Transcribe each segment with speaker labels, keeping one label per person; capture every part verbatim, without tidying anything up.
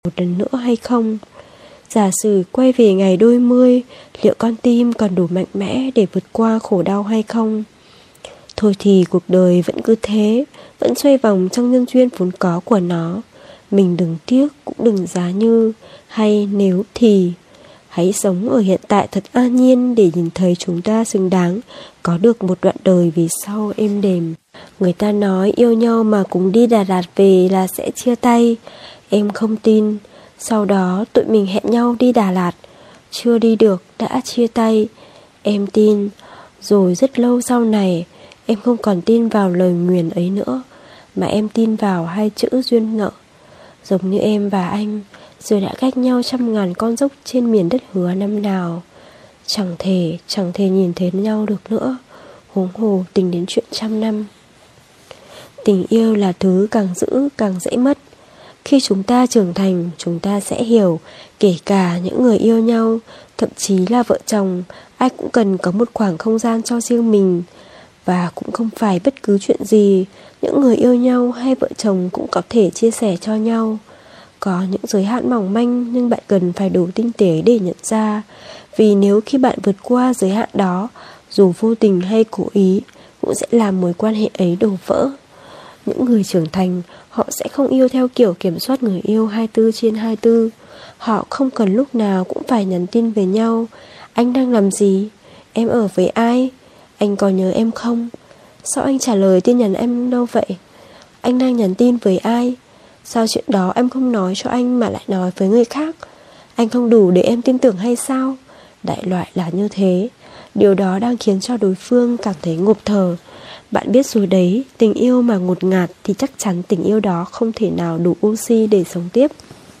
Speaker 1: một lần nữa hay không? Giả sử quay về ngày đôi mươi, liệu con tim còn đủ mạnh mẽ để vượt qua khổ đau hay không? Thôi thì cuộc đời vẫn cứ thế, vẫn xoay vòng trong nhân duyên vốn có của nó. Mình đừng tiếc cũng đừng giá như, hay nếu thì. Hãy sống ở hiện tại thật an nhiên để nhìn thấy chúng ta xứng đáng có được một đoạn đời vì sau êm đềm. Người ta nói yêu nhau mà cùng đi Đà Lạt về là sẽ chia tay. Em không tin. Sau đó tụi mình hẹn nhau đi Đà Lạt. Chưa đi được đã chia tay. Em tin. Rồi rất lâu sau này, em không còn tin vào lời nguyền ấy nữa, mà em tin vào hai chữ duyên nợ. Giống như em và anh rồi đã cách nhau trăm ngàn con dốc trên miền đất hứa năm nào. Chẳng thể, chẳng thể nhìn thấy nhau được nữa, huống hồ tình đến chuyện trăm năm. Tình yêu là thứ càng giữ càng dễ mất. Khi chúng ta trưởng thành, chúng ta sẽ hiểu, kể cả những người yêu nhau, thậm chí là vợ chồng, ai cũng cần có một khoảng không gian cho riêng mình. Và cũng không phải bất cứ chuyện gì, những người yêu nhau hay vợ chồng cũng có thể chia sẻ cho nhau. Có những giới hạn mỏng manh nhưng bạn cần phải đủ tinh tế để nhận ra. Vì nếu khi bạn vượt qua giới hạn đó, dù vô tình hay cố ý, cũng sẽ làm mối quan hệ ấy đổ vỡ. Những người trưởng thành, họ sẽ không yêu theo kiểu kiểm soát người yêu hai mươi tư trên hai mươi tư. Họ không cần lúc nào cũng phải nhắn tin về nhau. Anh đang làm gì? Em ở với ai? Anh có nhớ em không? Sao anh trả lời tin nhắn em đâu vậy? Anh đang nhắn tin với ai? Sao chuyện đó em không nói cho anh mà lại nói với người khác? Anh không đủ để em tin tưởng hay sao? Đại loại là như thế. Điều đó đang khiến cho đối phương cảm thấy ngộp thở. Bạn biết rồi đấy, tình yêu mà ngột ngạt thì chắc chắn tình yêu đó không thể nào đủ oxy để sống tiếp.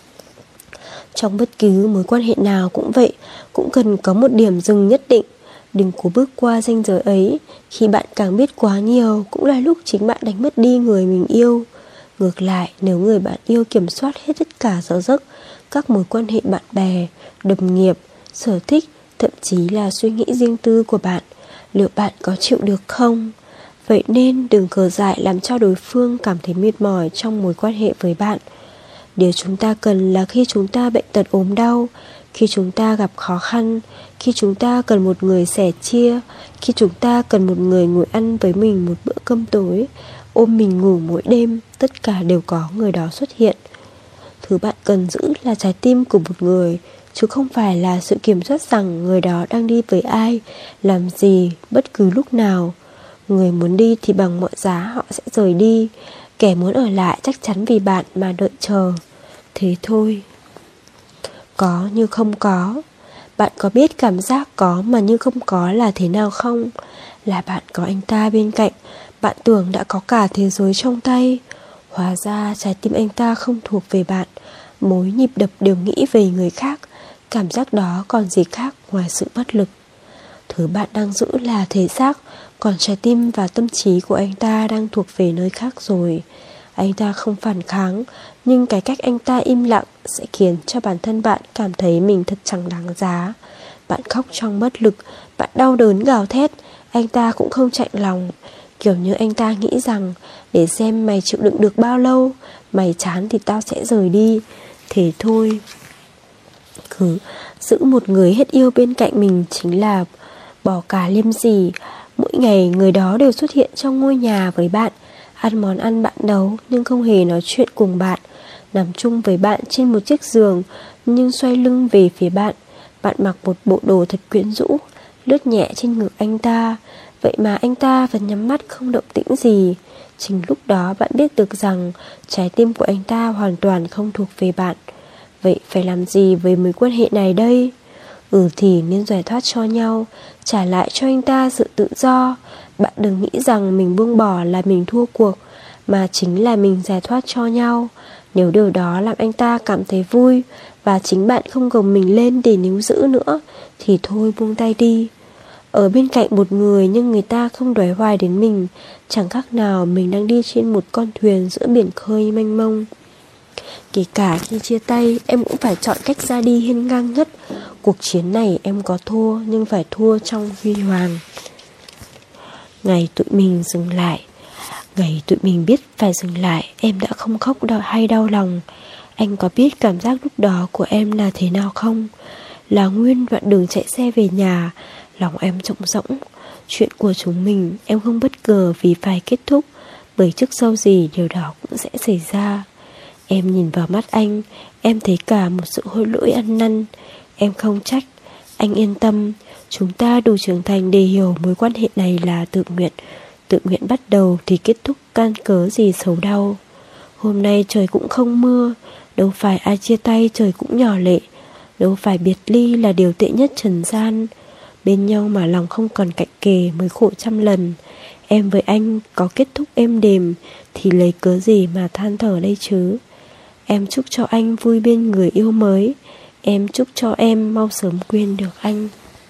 Speaker 1: Trong bất cứ mối quan hệ nào cũng vậy, cũng cần có một điểm dừng nhất định. Đừng cố bước qua ranh giới ấy. Khi bạn càng biết quá nhiều, cũng là lúc chính bạn đánh mất đi người mình yêu. Ngược lại, nếu người bạn yêu kiểm soát hết tất cả giờ giấc, các mối quan hệ bạn bè, đồng nghiệp, sở thích, thậm chí là suy nghĩ riêng tư của bạn, liệu bạn có chịu được không? Vậy nên đừng cờ dại làm cho đối phương cảm thấy mệt mỏi trong mối quan hệ với bạn. Điều chúng ta cần là khi chúng ta bệnh tật ốm đau, khi chúng ta gặp khó khăn, khi chúng ta cần một người sẻ chia, khi chúng ta cần một người ngồi ăn với mình một bữa cơm tối, ôm mình ngủ mỗi đêm, tất cả đều có người đó xuất hiện. Thứ bạn cần giữ là trái tim của một người, chứ không phải là sự kiểm soát rằng người đó đang đi với ai, làm gì, bất cứ lúc nào. Người muốn đi thì bằng mọi giá họ sẽ rời đi. Kẻ muốn ở lại chắc chắn vì bạn mà đợi chờ. Thế thôi. Có như không có. Bạn có biết cảm giác có mà như không có là thế nào không? Là bạn có anh ta bên cạnh, bạn tưởng đã có cả thế giới trong tay. Hóa ra trái tim anh ta không thuộc về bạn, mỗi nhịp đập đều nghĩ về người khác. Cảm giác đó còn gì khác ngoài sự bất lực. Thứ bạn đang giữ là thể xác, còn trái tim và tâm trí của anh ta đang thuộc về nơi khác rồi. Anh ta không phản kháng, nhưng cái cách anh ta im lặng sẽ khiến cho bản thân bạn cảm thấy mình thật chẳng đáng giá. Bạn khóc trong bất lực, bạn đau đớn gào thét, anh ta cũng không chạnh lòng. Kiểu như anh ta nghĩ rằng, để xem mày chịu đựng được bao lâu, mày chán thì tao sẽ rời đi. Thế thôi. Cứ giữ một người hết yêu bên cạnh mình chính là bỏ cả liêm sỉ. Mỗi ngày người đó đều xuất hiện trong ngôi nhà với bạn, ăn món ăn bạn nấu nhưng không hề nói chuyện cùng bạn, nằm chung với bạn trên một chiếc giường nhưng xoay lưng về phía bạn. Bạn mặc một bộ đồ thật quyến rũ, lướt nhẹ trên ngực anh ta, vậy mà anh ta vẫn nhắm mắt không động tĩnh gì. Chính lúc đó bạn biết được rằng trái tim của anh ta hoàn toàn không thuộc về bạn. Vậy phải làm gì với mối quan hệ này đây? Ừ thì nên giải thoát cho nhau, trả lại cho anh ta sự tự do. Bạn đừng nghĩ rằng mình buông bỏ là mình thua cuộc, mà chính là mình giải thoát cho nhau. Nếu điều đó làm anh ta cảm thấy vui, và chính bạn không gồng mình lên để níu giữ nữa, thì thôi buông tay đi. Ở bên cạnh một người nhưng người ta không đoái hoài đến mình, chẳng khác nào mình đang đi trên một con thuyền giữa biển khơi mênh mông. Kể cả khi chia tay, em cũng phải chọn cách ra đi hiên ngang nhất. Cuộc chiến này em có thua, nhưng phải thua trong huy hoàng. Ngày tụi mình dừng lại, ngày tụi mình biết phải dừng lại, em đã không khóc đau hay đau lòng. Anh có biết cảm giác lúc đó của em là thế nào không? Là nguyên đoạn đường chạy xe về nhà, lòng em trống rỗng. Chuyện của chúng mình em không bất ngờ vì phải kết thúc, bởi trước sau gì điều đó cũng sẽ xảy ra. Em nhìn vào mắt anh, em thấy cả một sự hối lỗi ăn năn. Em không trách, anh yên tâm. Chúng ta đủ trưởng thành để hiểu mối quan hệ này là tự nguyện. Tự nguyện bắt đầu thì kết thúc can cớ gì xấu đau. Hôm nay trời cũng không mưa, đâu phải ai chia tay trời cũng nhỏ lệ, đâu phải biệt ly là điều tệ nhất trần gian. Bên nhau mà lòng không còn cạnh kề mới khổ trăm lần. Em với anh có kết thúc êm đềm thì lấy cớ gì mà than thở đây chứ. Em chúc cho anh vui bên người yêu mới. Em chúc cho em mau sớm quên được anh.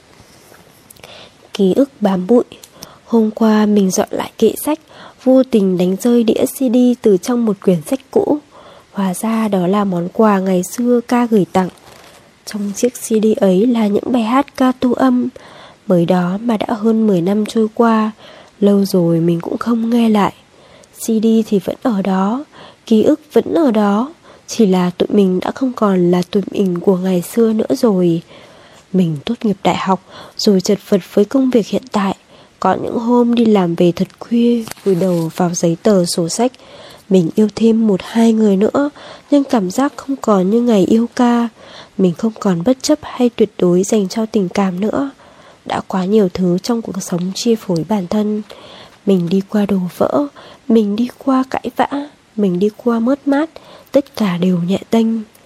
Speaker 1: Ký ức bám bụi. Hôm qua mình dọn lại kệ sách, vô tình đánh rơi đĩa xê đê từ trong một quyển sách cũ. Hóa ra đó là món quà ngày xưa ca gửi tặng. Trong chiếc xê đê ấy là những bài hát ca thu âm. Mới đó mà đã hơn mười năm trôi qua, lâu rồi mình cũng không nghe lại. xê đê thì vẫn ở đó, ký ức vẫn ở đó, chỉ là tụi mình đã không còn là tụi mình của ngày xưa nữa rồi. Mình tốt nghiệp đại học rồi chật vật với công việc hiện tại. Có những hôm đi làm về thật khuya, vùi đầu vào giấy tờ sổ sách. Mình yêu thêm một hai người nữa, nhưng cảm giác không còn như ngày yêu ca. Mình không còn bất chấp hay tuyệt đối dành cho tình cảm nữa. Đã quá nhiều thứ trong cuộc sống chi phối bản thân. Mình đi qua đổ vỡ, mình đi qua cãi vã, mình đi qua mất mát, tất cả đều nhẹ tênh.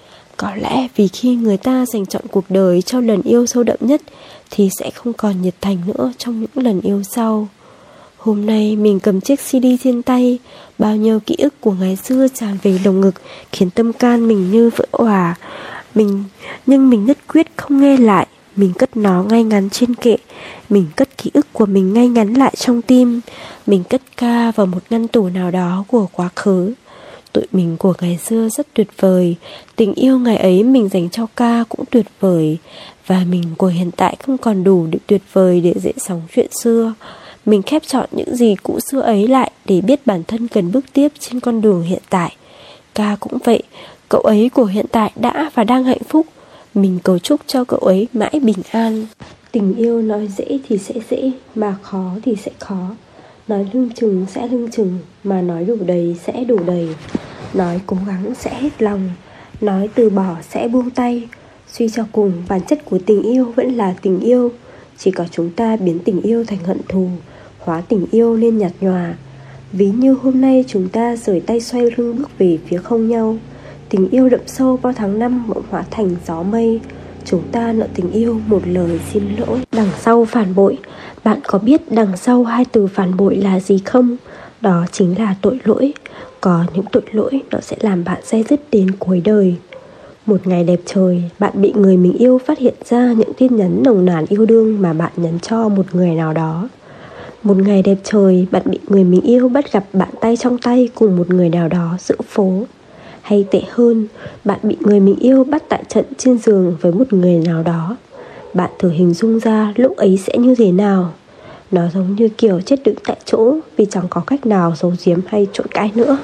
Speaker 1: Có lẽ vì khi người ta dành trọn cuộc đời cho lần yêu sâu đậm nhất thì sẽ không còn nhiệt thành nữa trong những lần yêu sau. Hôm nay mình cầm chiếc xê đê trên tay, bao nhiêu ký ức của ngày xưa tràn về lồng ngực, khiến tâm can mình như vỡ òa. Mình, nhưng mình nhất quyết không nghe lại. Mình cất nó ngay ngắn trên kệ. Mình cất ký ức của mình ngay ngắn lại trong tim. Mình cất ca vào một ngăn tủ nào đó của quá khứ. Tụi mình của ngày xưa rất tuyệt vời. Tình yêu ngày ấy mình dành cho ca cũng tuyệt vời. Và mình của hiện tại không còn đủ để tuyệt vời để dễ sóng chuyện xưa. Mình khép chọn những gì cũ xưa ấy lại để biết bản thân cần bước tiếp trên con đường hiện tại. Ca cũng vậy, cậu ấy của hiện tại đã và đang hạnh phúc. Mình cầu chúc cho cậu ấy mãi bình an. Tình yêu nói dễ thì sẽ dễ, mà khó thì sẽ khó. Nói lưng chừng sẽ lưng chừng, mà nói đủ đầy sẽ đủ đầy. Nói cố gắng sẽ hết lòng, nói từ bỏ sẽ buông tay. Suy cho cùng, bản chất của tình yêu vẫn là tình yêu. Chỉ có chúng ta biến tình yêu thành hận thù, hóa tình yêu lên nhạt nhòa. Ví như hôm nay chúng ta rời tay xoay lưng bước về phía không nhau. Tình yêu đậm sâu bao tháng năm bỗng hóa thành gió mây. Chúng ta nợ tình yêu một lời xin lỗi. Đằng sau phản bội, bạn có biết đằng sau hai từ phản bội là gì không? Đó chính là tội lỗi. Có những tội lỗi nó sẽ làm bạn day dứt đến cuối đời. Một ngày đẹp trời, bạn bị người mình yêu phát hiện ra những tin nhắn nồng nàn yêu đương mà bạn nhắn cho một người nào đó. Một ngày đẹp trời, bạn bị người mình yêu bắt gặp bạn tay trong tay cùng một người nào đó giữa phố. Hay tệ hơn, bạn bị người mình yêu bắt tại trận trên giường với một người nào đó. Bạn thử hình dung ra lúc ấy sẽ như thế nào. Nó giống như kiểu chết đứng tại chỗ vì chẳng có cách nào giấu giếm hay trộn cãi nữa.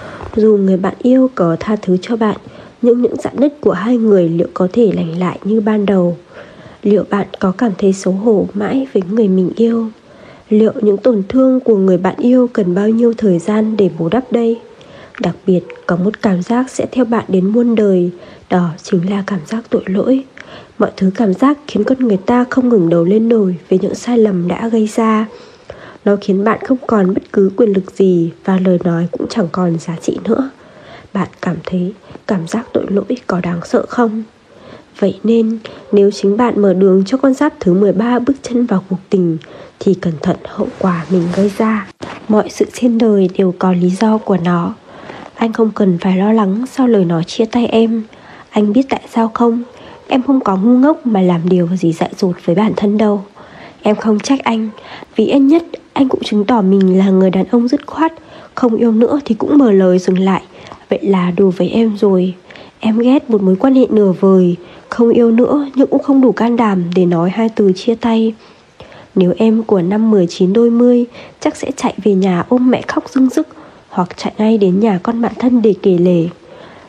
Speaker 1: Dù người bạn yêu có tha thứ cho bạn, nhưng những rạn nứt của hai người liệu có thể lành lại như ban đầu? Liệu bạn có cảm thấy xấu hổ mãi với người mình yêu? Liệu những tổn thương của người bạn yêu cần bao nhiêu thời gian để bù đắp đây? Đặc biệt, có một cảm giác sẽ theo bạn đến muôn đời. Đó chính là cảm giác tội lỗi. Mọi thứ cảm giác khiến con người ta không ngừng đầu lên nổi với những sai lầm đã gây ra. Nó khiến bạn không còn bất cứ quyền lực gì và lời nói cũng chẳng còn giá trị nữa. Bạn cảm thấy cảm giác tội lỗi có đáng sợ không? Vậy nên, nếu chính bạn mở đường cho con giáp thứ mười ba bước chân vào cuộc tình, thì cẩn thận hậu quả mình gây ra. Mọi sự trên đời đều có lý do của nó. Anh không cần phải lo lắng sau lời nói chia tay em. Anh biết tại sao không? Em không có ngu ngốc mà làm điều gì dại dột với bản thân đâu. Em không trách anh, vì ít nhất anh cũng chứng tỏ mình là người đàn ông dứt khoát. Không yêu nữa thì cũng mở lời dừng lại. Vậy là đủ với em rồi. Em ghét một mối quan hệ nửa vời. Không yêu nữa nhưng cũng không đủ can đảm để nói hai từ chia tay. Nếu em của năm mười chín đôi mươi, chắc sẽ chạy về nhà ôm mẹ khóc rưng rức, hoặc chạy ngay đến nhà con bạn thân để kể lể.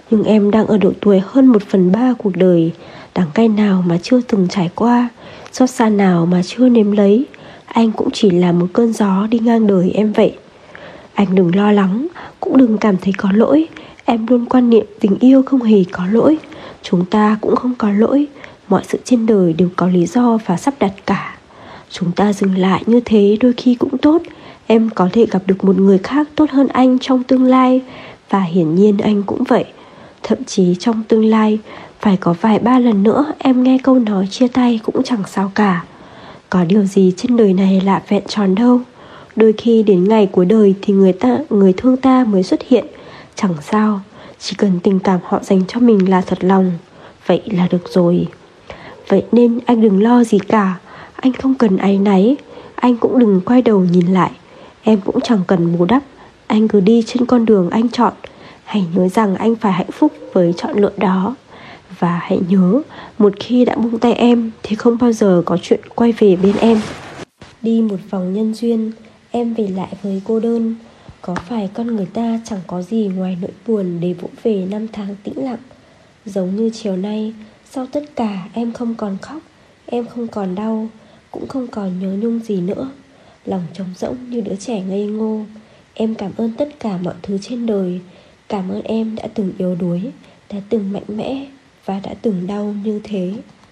Speaker 1: Nhưng em đang ở độ tuổi hơn một phần ba cuộc đời, đắng cay nào mà chưa từng trải qua, xót xa nào mà chưa nếm lấy. Anh cũng chỉ là một cơn gió đi ngang đời em vậy. Anh đừng lo lắng, cũng đừng cảm thấy có lỗi. Em luôn quan niệm tình yêu không hề có lỗi. Chúng ta cũng không có lỗi. Mọi sự trên đời đều có lý do và sắp đặt cả. Chúng ta dừng lại như thế đôi khi cũng tốt. Em có thể gặp được một người khác tốt hơn anh trong tương lai, và hiển nhiên anh cũng vậy. Thậm chí trong tương lai, phải có vài ba lần nữa em nghe câu nói chia tay cũng chẳng sao cả. Có điều gì trên đời này lạ vẹn tròn đâu. Đôi khi đến ngày cuối đời thì người ta, người thương ta mới xuất hiện. Chẳng sao, chỉ cần tình cảm họ dành cho mình là thật lòng, vậy là được rồi. Vậy nên anh đừng lo gì cả. Anh không cần áy náy. Anh cũng đừng quay đầu nhìn lại. Em cũng chẳng cần bù đắp. Anh cứ đi trên con đường anh chọn. Hãy nhớ rằng anh phải hạnh phúc với chọn lựa đó. Và hãy nhớ, một khi đã buông tay em thì không bao giờ có chuyện quay về bên em. Đi một vòng nhân duyên, em về lại với cô đơn. Có phải con người ta chẳng có gì ngoài nỗi buồn để vỗ về năm tháng tĩnh lặng. Giống như chiều nay, sau tất cả em không còn khóc, em không còn đau, cũng không còn nhớ nhung gì nữa. Lòng trống rỗng như đứa trẻ ngây ngô. Em cảm ơn tất cả mọi thứ trên đời. Cảm ơn em đã từng yếu đuối, đã từng mạnh mẽ và đã từng đau như thế.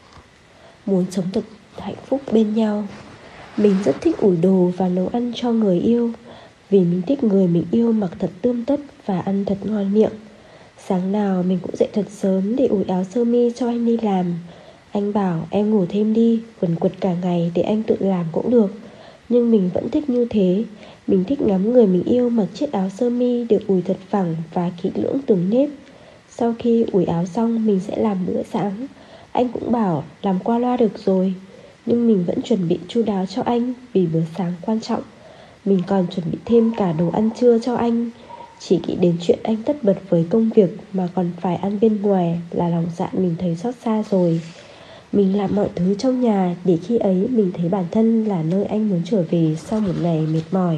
Speaker 1: Muốn sống thật hạnh phúc bên nhau. Mình rất thích ủi đồ và nấu ăn cho người yêu, vì mình thích người mình yêu mặc thật tươm tất và ăn thật ngon miệng. Sáng nào mình cũng dậy thật sớm để ủi áo sơ mi cho anh đi làm. Anh bảo em ngủ thêm đi, quần quật cả ngày để anh tự làm cũng được. Nhưng mình vẫn thích như thế. Mình thích ngắm người mình yêu mặc chiếc áo sơ mi được ủi thật phẳng và kỹ lưỡng từng nếp. Sau khi ủi áo xong mình sẽ làm bữa sáng. Anh cũng bảo làm qua loa được rồi, nhưng mình vẫn chuẩn bị chu đáo cho anh vì bữa sáng quan trọng. Mình còn chuẩn bị thêm cả đồ ăn trưa cho anh. Chỉ nghĩ đến chuyện anh tất bật với công việc mà còn phải ăn bên ngoài là lòng dạ mình thấy xót xa rồi. Mình làm mọi thứ trong nhà để khi ấy mình thấy bản thân là nơi anh muốn trở về sau một ngày mệt mỏi.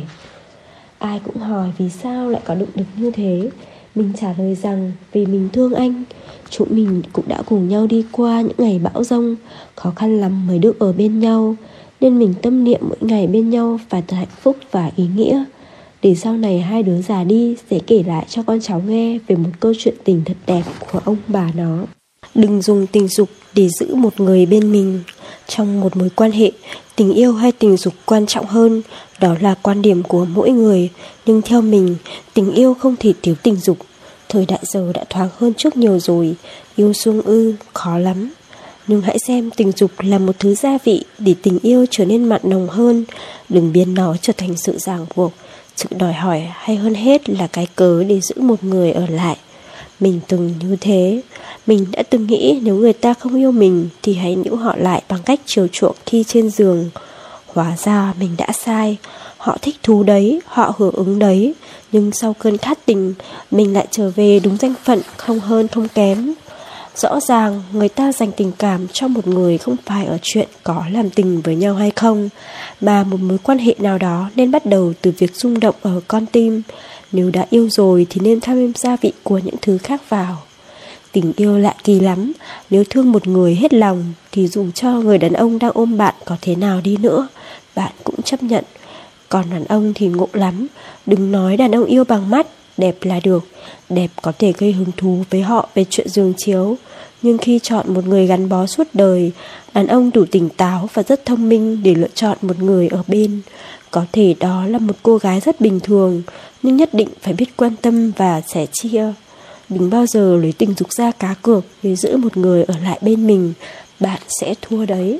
Speaker 1: Ai cũng hỏi vì sao lại có động lực như thế. Mình trả lời rằng vì mình thương anh. Chúng mình cũng đã cùng nhau đi qua những ngày bão giông, khó khăn lắm mới được ở bên nhau. Nên mình tâm niệm mỗi ngày bên nhau phải thật hạnh phúc và ý nghĩa. Để sau này hai đứa già đi sẽ kể lại cho con cháu nghe về một câu chuyện tình thật đẹp của ông bà nó. Đừng dùng tình dục để giữ một người bên mình. Trong một mối quan hệ, tình yêu hay tình dục quan trọng hơn, đó là quan điểm của mỗi người. Nhưng theo mình, tình yêu không thể thiếu tình dục. Thời đại giờ đã thoáng hơn trước nhiều rồi. Yêu xuông ư, khó lắm. Nhưng hãy xem tình dục là một thứ gia vị để tình yêu trở nên mặn nồng hơn. Đừng biến nó trở thành sự ràng buộc, sự đòi hỏi, hay hơn hết là cái cớ để giữ một người ở lại. Mình từng như thế. Mình đã từng nghĩ nếu người ta không yêu mình thì hãy níu họ lại bằng cách chiều chuộng khi trên giường. Hóa ra mình đã sai. Họ thích thú đấy, họ hưởng ứng đấy. Nhưng sau cơn khát tình, mình lại trở về đúng danh phận, không hơn không kém. Rõ ràng người ta dành tình cảm cho một người không phải ở chuyện có làm tình với nhau hay không, mà một mối quan hệ nào đó nên bắt đầu từ việc rung động ở con tim. Nếu đã yêu rồi thì nên thêm gia vị của những thứ khác vào. Tình yêu lạ kỳ lắm. Nếu thương một người hết lòng thì dù cho người đàn ông đang ôm bạn có thế nào đi nữa, bạn cũng chấp nhận. Còn đàn ông thì ngộ lắm. Đừng nói đàn ông yêu bằng mắt, đẹp là được. Đẹp có thể gây hứng thú với họ về chuyện giường chiếu. Nhưng khi chọn một người gắn bó suốt đời, đàn ông đủ tỉnh táo và rất thông minh để lựa chọn một người ở bên. Có thể đó là một cô gái rất bình thường, nhưng nhất định phải biết quan tâm và sẻ chia. Đừng bao giờ lấy tình dục ra cá cược để giữ một người ở lại bên mình. Bạn sẽ thua đấy.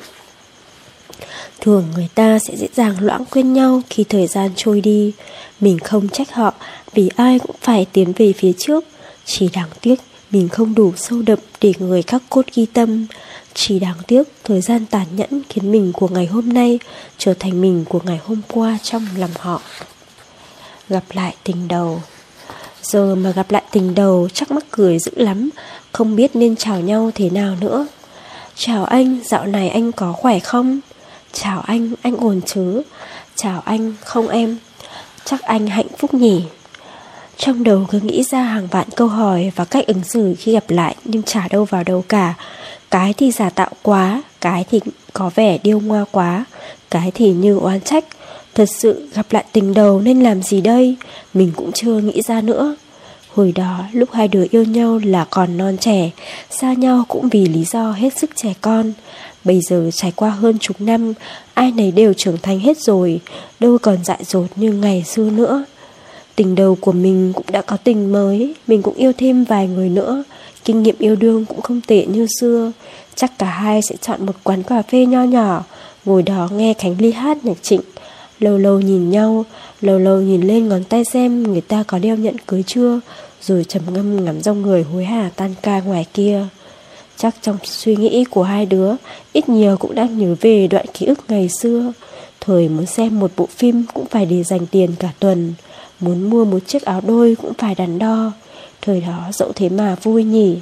Speaker 1: Thường người ta sẽ dễ dàng loãng quên nhau khi thời gian trôi đi. Mình không trách họ, vì ai cũng phải tiến về phía trước. Chỉ đáng tiếc mình không đủ sâu đậm để người khắc cốt ghi tâm. Chỉ đáng tiếc thời gian tàn nhẫn khiến mình của ngày hôm nay trở thành mình của ngày hôm qua trong lòng họ. Gặp lại tình đầu. Giờ mà gặp lại tình đầu chắc mắc cười dữ lắm, không biết nên chào nhau thế nào nữa. Chào anh, dạo này anh có khỏe không? Chào anh, anh ổn chứ? Chào anh, không em? Chắc anh hạnh phúc nhỉ? Trong đầu cứ nghĩ ra hàng vạn câu hỏi và cách ứng xử khi gặp lại, nhưng chả đâu vào đâu cả. Cái thì giả tạo quá, cái thì có vẻ điêu ngoa quá, cái thì như oán trách. Thật sự gặp lại tình đầu nên làm gì đây? Mình cũng chưa nghĩ ra nữa. Hồi đó lúc hai đứa yêu nhau là còn non trẻ, xa nhau cũng vì lý do hết sức trẻ con. Bây giờ trải qua hơn chục năm, ai nấy đều trưởng thành hết rồi, đâu còn dại dột như ngày xưa nữa. Tình đầu của mình cũng đã có tình mới, mình cũng yêu thêm vài người nữa. Kinh nghiệm yêu đương cũng không tệ như xưa. Chắc cả hai sẽ chọn một quán cà phê nho nhỏ, ngồi đó nghe Khánh Ly hát nhạc Trịnh. Lâu lâu nhìn nhau, lâu lâu nhìn lên ngón tay xem người ta có đeo nhẫn cưới chưa, rồi trầm ngâm ngắm dòng người hối hả tan ca ngoài kia. Chắc trong suy nghĩ của hai đứa, ít nhiều cũng đang nhớ về đoạn ký ức ngày xưa. Thời muốn xem một bộ phim cũng phải đi dành tiền cả tuần, muốn mua một chiếc áo đôi cũng phải đắn đo. Thời đó dẫu thế mà vui nhỉ.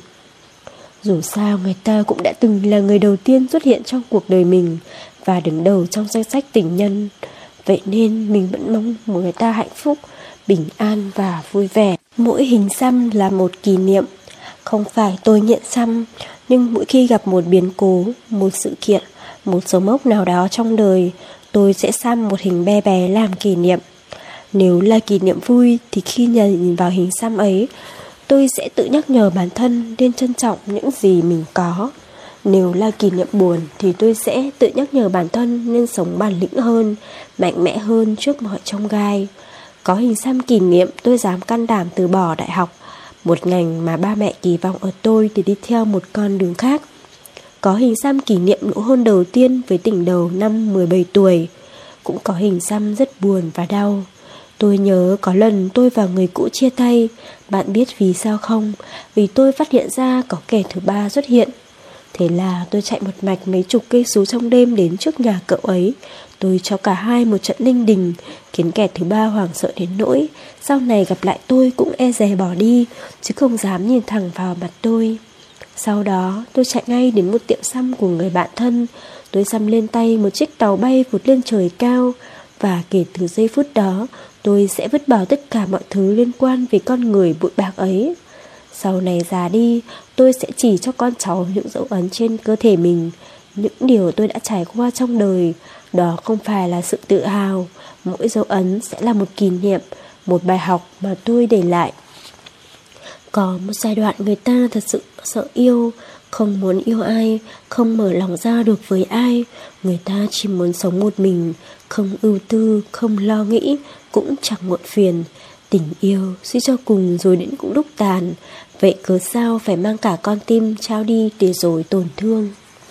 Speaker 1: Dù sao người ta cũng đã từng là người đầu tiên xuất hiện trong cuộc đời mình và đứng đầu trong danh sách tình nhân. Vậy nên mình vẫn mong người ta hạnh phúc, bình an và vui vẻ. Mỗi hình xăm là một kỷ niệm. Không phải tôi nghiện xăm, nhưng mỗi khi gặp một biến cố, một sự kiện, một dấu mốc nào đó trong đời, tôi sẽ xăm một hình bé bé làm kỷ niệm. Nếu là kỷ niệm vui thì khi nhìn vào hình xăm ấy, tôi sẽ tự nhắc nhở bản thân nên trân trọng những gì mình có. Nếu là kỷ niệm buồn thì tôi sẽ tự nhắc nhở bản thân nên sống bản lĩnh hơn, mạnh mẽ hơn trước mọi chông gai. Có hình xăm kỷ niệm tôi dám can đảm từ bỏ đại học, một ngành mà ba mẹ kỳ vọng ở tôi để đi theo một con đường khác. Có hình xăm kỷ niệm nụ hôn đầu tiên với tình đầu năm mười bảy tuổi. Cũng có hình xăm rất buồn và đau. Tôi nhớ có lần tôi và người cũ chia tay. Bạn biết vì sao không? Vì tôi phát hiện ra có kẻ thứ ba xuất hiện. Thế là tôi chạy một mạch mấy chục cây số trong đêm đến trước nhà cậu ấy. Tôi cho cả hai một trận linh đình, khiến kẻ thứ ba hoảng sợ đến nỗi sau này gặp lại tôi cũng e dè bỏ đi, chứ không dám nhìn thẳng vào mặt tôi. Sau đó tôi chạy ngay đến một tiệm xăm của người bạn thân. Tôi xăm lên tay một chiếc tàu bay vụt lên trời cao. Và kể từ giây phút đó, tôi sẽ vứt bỏ tất cả mọi thứ liên quan về con người bụi bạc ấy. Sau này già đi, tôi sẽ chỉ cho con cháu những dấu ấn trên cơ thể mình, những điều tôi đã trải qua trong đời. Đó không phải là sự tự hào, mỗi dấu ấn sẽ là một kỷ niệm, một bài học mà tôi để lại. Có một giai đoạn người ta thật sự sợ yêu, không muốn yêu ai, không mở lòng ra được với ai. Người ta chỉ muốn sống một mình, không ưu tư, không lo nghĩ, cũng chẳng muộn phiền. Tình yêu suy cho cùng rồi đến cũng lúc tàn. Vậy cớ sao phải mang cả con tim trao đi để rồi tổn thương?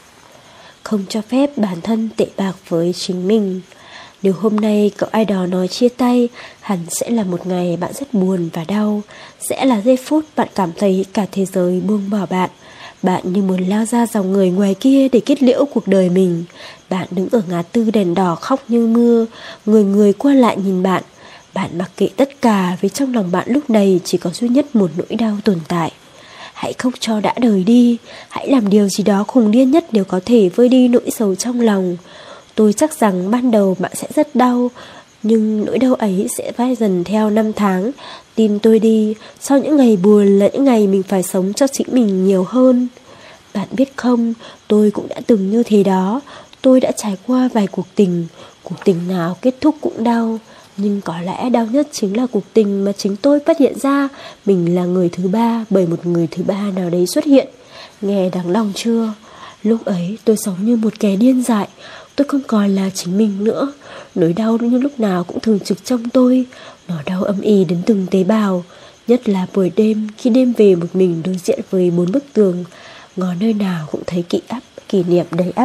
Speaker 1: Không cho phép bản thân tệ bạc với chính mình. Nếu hôm nay cậu ai đó nói chia tay, hẳn sẽ là một ngày bạn rất buồn và đau. Sẽ là giây phút bạn cảm thấy cả thế giới buông bỏ bạn. Bạn như muốn lao ra dòng người ngoài kia để kết liễu cuộc đời mình. Bạn đứng ở ngã tư đèn đỏ khóc như mưa, người người qua lại nhìn bạn. Bạn mặc kệ tất cả vì trong lòng bạn lúc này chỉ có duy nhất một nỗi đau tồn tại. Hãy khóc cho đã đời đi, hãy làm điều gì đó khùng điên nhất nếu có thể vơi đi nỗi sầu trong lòng. Tôi chắc rằng ban đầu bạn sẽ rất đau, nhưng nỗi đau ấy sẽ phai dần theo năm tháng. Tin tôi đi, sau những ngày buồn là những ngày mình phải sống cho chính mình nhiều hơn. Bạn biết không, tôi cũng đã từng như thế đó. Tôi đã trải qua vài cuộc tình, cuộc tình nào kết thúc cũng đau. Nhưng có lẽ đau nhất chính là cuộc tình mà chính tôi phát hiện ra mình là người thứ ba bởi một người thứ ba nào đấy xuất hiện. Nghe đáng lòng chưa? Lúc ấy tôi sống như một kẻ điên dại. Tôi không còn là chính mình nữa. Nỗi đau như lúc nào cũng thường trực trong tôi. Nó đau âm ỉ đến từng tế bào. Nhất là buổi đêm, khi đêm về một mình đối diện với bốn bức tường, ngó nơi nào cũng thấy kỷ áp, kỷ niệm đầy ắp.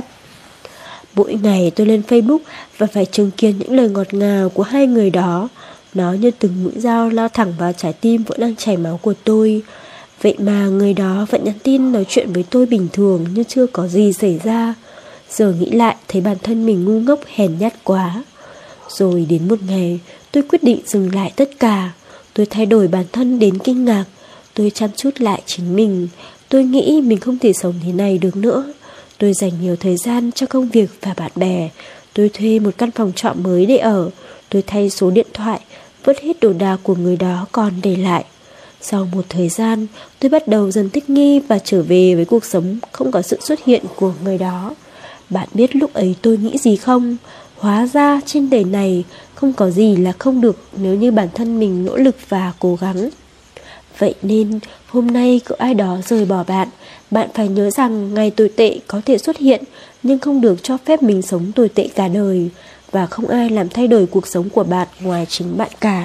Speaker 1: Mỗi ngày tôi lên Facebook và phải chứng kiến những lời ngọt ngào của hai người đó. Nó như từng mũi dao lao thẳng vào trái tim vẫn đang chảy máu của tôi. Vậy mà người đó vẫn nhắn tin nói chuyện với tôi bình thường như chưa có gì xảy ra. Giờ nghĩ lại thấy bản thân mình ngu ngốc hèn nhát quá. Rồi đến một ngày tôi quyết định dừng lại tất cả. Tôi thay đổi bản thân đến kinh ngạc. Tôi chăm chút lại chính mình. Tôi nghĩ mình không thể sống thế này được nữa. Tôi dành nhiều thời gian cho công việc và bạn bè. Tôi thuê một căn phòng trọ mới để ở. Tôi thay số điện thoại vứt hết đồ đạc của người đó còn để lại. Sau một thời gian, tôi bắt đầu dần thích nghi và trở về với cuộc sống không có sự xuất hiện của người đó. Bạn biết lúc ấy tôi nghĩ gì không? Hóa ra trên đời này không có gì là không được nếu như bản thân mình nỗ lực và cố gắng. Vậy nên hôm nay có ai đó rời bỏ bạn, bạn phải nhớ rằng ngày tồi tệ có thể xuất hiện, nhưng không được cho phép mình sống tồi tệ cả đời. Và không ai làm thay đổi cuộc sống của bạn ngoài chính bạn cả.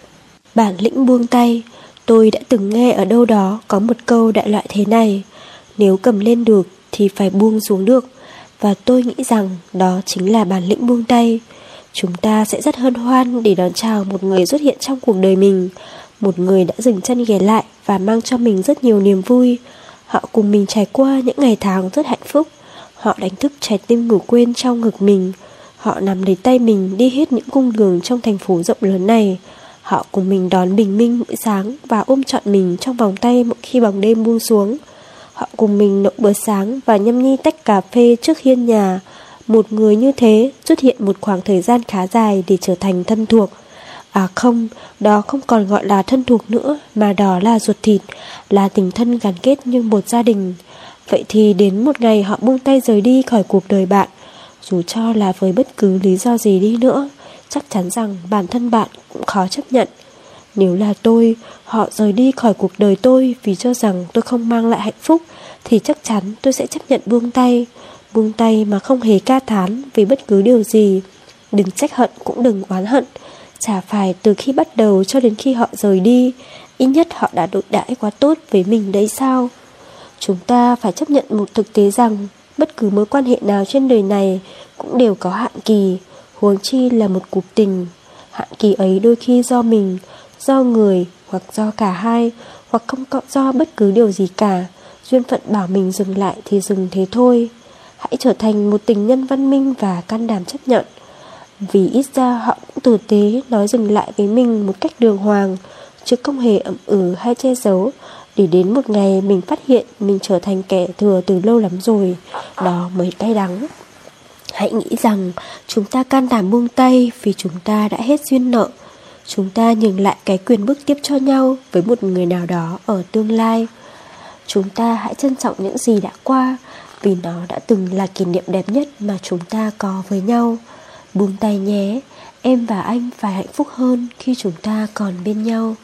Speaker 1: Bản lĩnh buông tay. Tôi đã từng nghe ở đâu đó có một câu đại loại thế này: nếu cầm lên được thì phải buông xuống được. Và tôi nghĩ rằng đó chính là bản lĩnh buông tay. Chúng ta sẽ rất hân hoan để đón chào một người xuất hiện trong cuộc đời mình, một người đã dừng chân ghé lại và mang cho mình rất nhiều niềm vui. Họ cùng mình trải qua những ngày tháng rất hạnh phúc. Họ đánh thức trái tim ngủ quên trong ngực mình. Họ nắm lấy tay mình đi hết những cung đường trong thành phố rộng lớn này. Họ cùng mình đón bình minh mỗi sáng và ôm trọn mình trong vòng tay mỗi khi bóng đêm buông xuống. Họ cùng mình nấu bữa sáng và nhâm nhi tách cà phê trước hiên nhà. Một người như thế xuất hiện một khoảng thời gian khá dài để trở thành thân thuộc. À không, đó không còn gọi là thân thuộc nữa, mà đó là ruột thịt, là tình thân gắn kết như một gia đình. Vậy thì đến một ngày họ buông tay rời đi khỏi cuộc đời bạn. Dù cho là với bất cứ lý do gì đi nữa, chắc chắn rằng bản thân bạn cũng khó chấp nhận. Nếu là tôi, họ rời đi khỏi cuộc đời tôi vì cho rằng tôi không mang lại hạnh phúc, thì chắc chắn tôi sẽ chấp nhận buông tay. Buông tay mà không hề ca thán vì bất cứ điều gì. Đừng trách hận cũng đừng oán hận. Chả phải từ khi bắt đầu cho đến khi họ rời đi, ít nhất họ đã đối đãi quá tốt với mình đấy sao? Chúng ta phải chấp nhận một thực tế rằng bất cứ mối quan hệ nào trên đời này cũng đều có hạn kỳ, huống chi là một cuộc tình. Hạn kỳ ấy đôi khi do mình, do người, hoặc do cả hai, hoặc không có do bất cứ điều gì cả. Duyên phận bảo mình dừng lại thì dừng thế thôi. Hãy trở thành một tình nhân văn minh và can đảm chấp nhận. Vì ít ra họ cũng tử tế nói dừng lại với mình một cách đường hoàng, chứ không hề ậm ừ hay che giấu, để đến một ngày mình phát hiện mình trở thành kẻ thừa từ lâu lắm rồi. Đó mới cay đắng. Hãy nghĩ rằng chúng ta can đảm buông tay vì chúng ta đã hết duyên nợ. Chúng ta nhường lại cái quyền bước tiếp cho nhau với một người nào đó ở tương lai. Chúng ta hãy trân trọng những gì đã qua, vì nó đã từng là kỷ niệm đẹp nhất mà chúng ta có với nhau. Buông tay nhé, em và anh phải hạnh phúc hơn khi chúng ta còn bên nhau.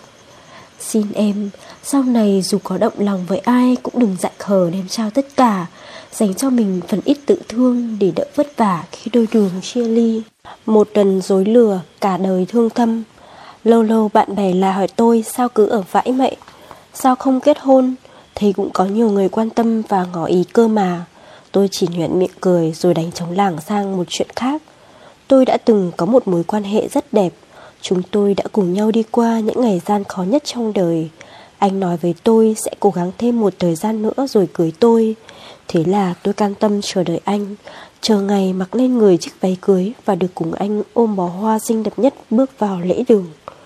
Speaker 1: Xin em, sau này dù có động lòng với ai cũng đừng dại khờ đem trao tất cả. Dành cho mình phần ít tự thương để đỡ vất vả khi đôi đường chia ly. Một lần dối lừa, cả đời thương thâm. Lâu lâu bạn bè là hỏi tôi sao cứ ở vãi vậy, sao không kết hôn. Thì cũng có nhiều người quan tâm và ngỏ ý cơ mà. Tôi chỉ nhoẻn miệng cười rồi đánh trống lảng sang một chuyện khác. Tôi đã từng có một mối quan hệ rất đẹp. Chúng tôi đã cùng nhau đi qua những ngày gian khó nhất trong đời. Anh nói với tôi sẽ cố gắng thêm một thời gian nữa rồi cưới tôi. Thế là tôi cam tâm chờ đợi anh, chờ ngày mặc lên người chiếc váy cưới và được cùng anh ôm bó hoa xinh đẹp nhất bước vào lễ đường.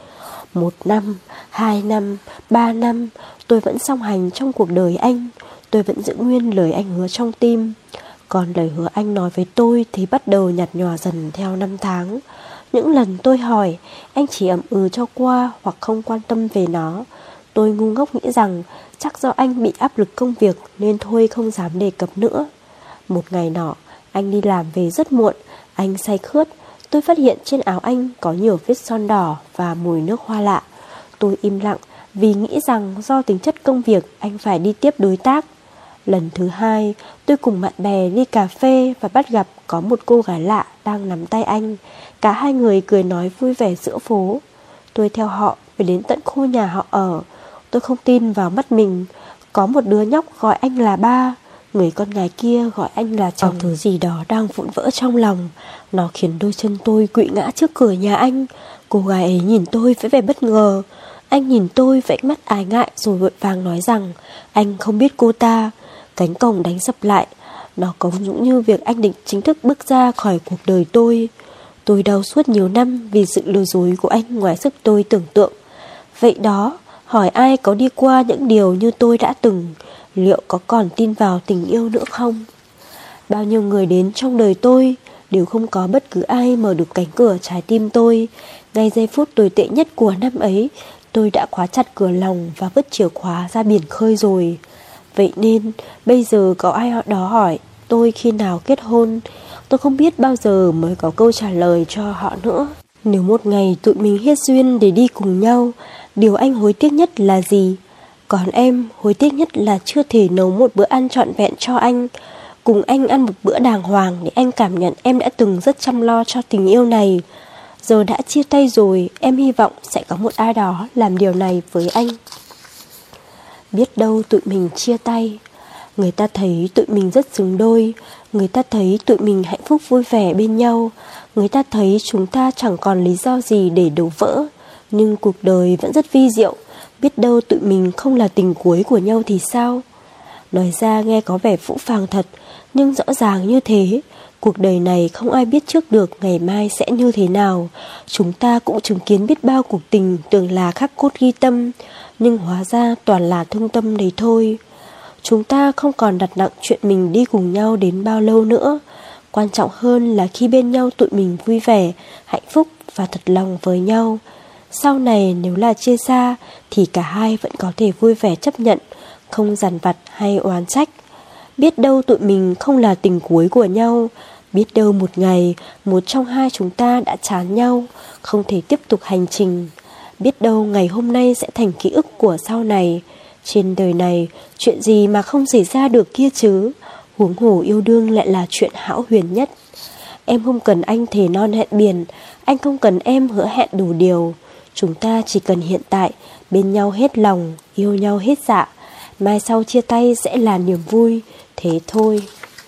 Speaker 1: Một năm, hai năm, ba năm, tôi vẫn song hành trong cuộc đời anh. Tôi vẫn giữ nguyên lời anh hứa trong tim. Còn lời hứa anh nói với tôi thì bắt đầu nhạt nhòa dần theo năm tháng. Những lần tôi hỏi, anh chỉ ậm ừ cho qua hoặc không quan tâm về nó. Tôi ngu ngốc nghĩ rằng chắc do anh bị áp lực công việc nên thôi không dám đề cập nữa. Một ngày nọ, anh đi làm về rất muộn, anh say khướt. Tôi phát hiện trên áo anh có nhiều vết son đỏ và mùi nước hoa lạ. Tôi im lặng vì nghĩ rằng do tính chất công việc anh phải đi tiếp đối tác. Lần thứ hai, tôi cùng bạn bè đi cà phê và bắt gặp có một cô gái lạ đang nắm tay anh. Cả hai người cười nói vui vẻ giữa phố. Tôi theo họ về đến tận khu nhà họ ở. Tôi không tin vào mắt mình. Có một đứa nhóc gọi anh là ba, người con gái kia gọi anh là chồng. Thứ gì đó đang vụn vỡ trong lòng. Nó khiến đôi chân tôi quỵ ngã trước cửa nhà anh. Cô gái ấy nhìn tôi với vẻ bất ngờ. Anh nhìn tôi với ánh mắt ái ngại rồi vội vàng nói rằng anh không biết cô ta. Cánh cổng đánh sập lại. Nó có giống như việc anh định chính thức bước ra khỏi cuộc đời tôi. Tôi đau suốt nhiều năm vì sự lừa dối của anh ngoài sức tôi tưởng tượng. Vậy đó, hỏi ai có đi qua những điều như tôi đã từng, liệu có còn tin vào tình yêu nữa không? Bao nhiêu người đến trong đời tôi, đều không có bất cứ ai mở được cánh cửa trái tim tôi. Ngay giây phút tồi tệ nhất của năm ấy, tôi đã khóa chặt cửa lòng và vứt chìa khóa ra biển khơi rồi. Vậy nên bây giờ có ai đó hỏi tôi khi nào kết hôn, tôi không biết bao giờ mới có câu trả lời cho họ nữa. Nếu một ngày tụi mình hết duyên để đi cùng nhau, điều anh hối tiếc nhất là gì? Còn em hối tiếc nhất là chưa thể nấu một bữa ăn trọn vẹn cho anh, cùng anh ăn một bữa đàng hoàng để anh cảm nhận em đã từng rất chăm lo cho tình yêu này. Giờ đã chia tay rồi, em hy vọng sẽ có một ai đó làm điều này với anh. Biết đâu tụi mình chia tay, người ta thấy tụi mình rất xứng đôi, người ta thấy tụi mình hạnh phúc vui vẻ bên nhau, người ta thấy chúng ta chẳng còn lý do gì để đổ vỡ. Nhưng cuộc đời vẫn rất vi diệu, biết đâu tụi mình không là tình cuối của nhau thì sao? Nói ra nghe có vẻ phũ phàng thật, nhưng rõ ràng như thế. Cuộc đời này không ai biết trước được ngày mai sẽ như thế nào. Chúng ta cũng chứng kiến biết bao cuộc tình tưởng là khắc cốt ghi tâm, nhưng hóa ra toàn là thương tâm đấy thôi. Chúng ta không còn đặt nặng chuyện mình đi cùng nhau đến bao lâu nữa. Quan trọng hơn là khi bên nhau tụi mình vui vẻ, hạnh phúc và thật lòng với nhau. Sau này nếu là chia xa thì cả hai vẫn có thể vui vẻ chấp nhận, không dằn vặt hay oán trách. Biết đâu tụi mình không là tình cuối của nhau. Biết đâu một ngày một trong hai chúng ta đã chán nhau, không thể tiếp tục hành trình. Biết đâu ngày hôm nay sẽ thành ký ức của sau này. Trên đời này chuyện gì mà không xảy ra được kia chứ. Huống hồ yêu đương lại là chuyện hão huyền nhất. Em không cần anh thề non hẹn biển, anh không cần em hứa hẹn đủ điều. Chúng ta chỉ cần hiện tại, bên nhau hết lòng, yêu nhau hết dạ. Mai sau chia tay sẽ là niềm vui, thế thôi.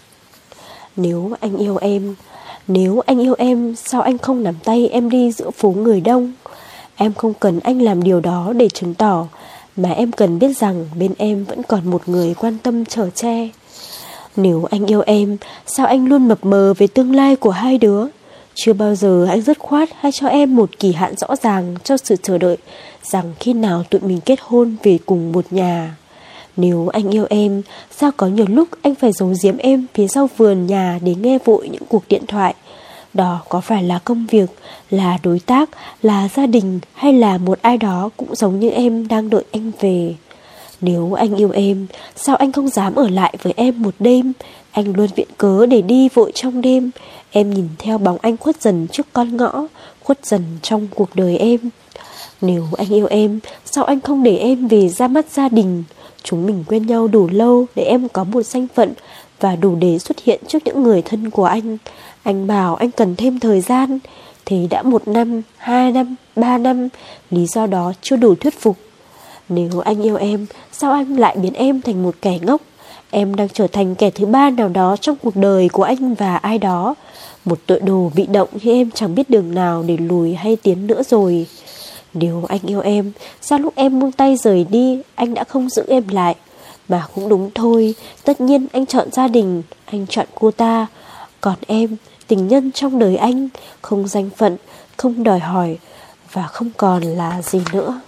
Speaker 1: Nếu anh yêu em, nếu anh yêu em, sao anh không nắm tay em đi giữa phố người đông? Em không cần anh làm điều đó để chứng tỏ, mà em cần biết rằng bên em vẫn còn một người quan tâm chở che. Nếu anh yêu em, sao anh luôn mập mờ về tương lai của hai đứa? Chưa bao giờ anh dứt khoát hay cho em một kỳ hạn rõ ràng cho sự chờ đợi rằng khi nào tụi mình kết hôn về cùng một nhà. Nếu anh yêu em, sao có nhiều lúc anh phải giấu giếm em phía sau vườn nhà để nghe vội những cuộc điện thoại? Đó có phải là công việc, là đối tác, là gia đình hay là một ai đó cũng giống như em đang đợi anh về? Nếu anh yêu em, sao anh không dám ở lại với em một đêm? Anh luôn viện cớ để đi vội trong đêm. Em nhìn theo bóng anh khuất dần trước con ngõ, khuất dần trong cuộc đời em. Nếu anh yêu em, sao anh không để em về ra mắt gia đình? Chúng mình quen nhau đủ lâu để em có một danh phận và đủ để xuất hiện trước những người thân của anh. Anh bảo anh cần thêm thời gian. Thế đã một năm, hai năm, ba năm, lý do đó chưa đủ thuyết phục. Nếu anh yêu em, sao anh lại biến em thành một kẻ ngốc? Em đang trở thành kẻ thứ ba nào đó trong cuộc đời của anh và ai đó. Một tội đồ bị động khi em chẳng biết đường nào để lùi hay tiến nữa rồi. Nếu anh yêu em, sao lúc em buông tay rời đi, anh đã không giữ em lại? Mà cũng đúng thôi, tất nhiên anh chọn gia đình, anh chọn cô ta. Còn em, tình nhân trong đời anh, không danh phận, không đòi hỏi và không còn là gì nữa.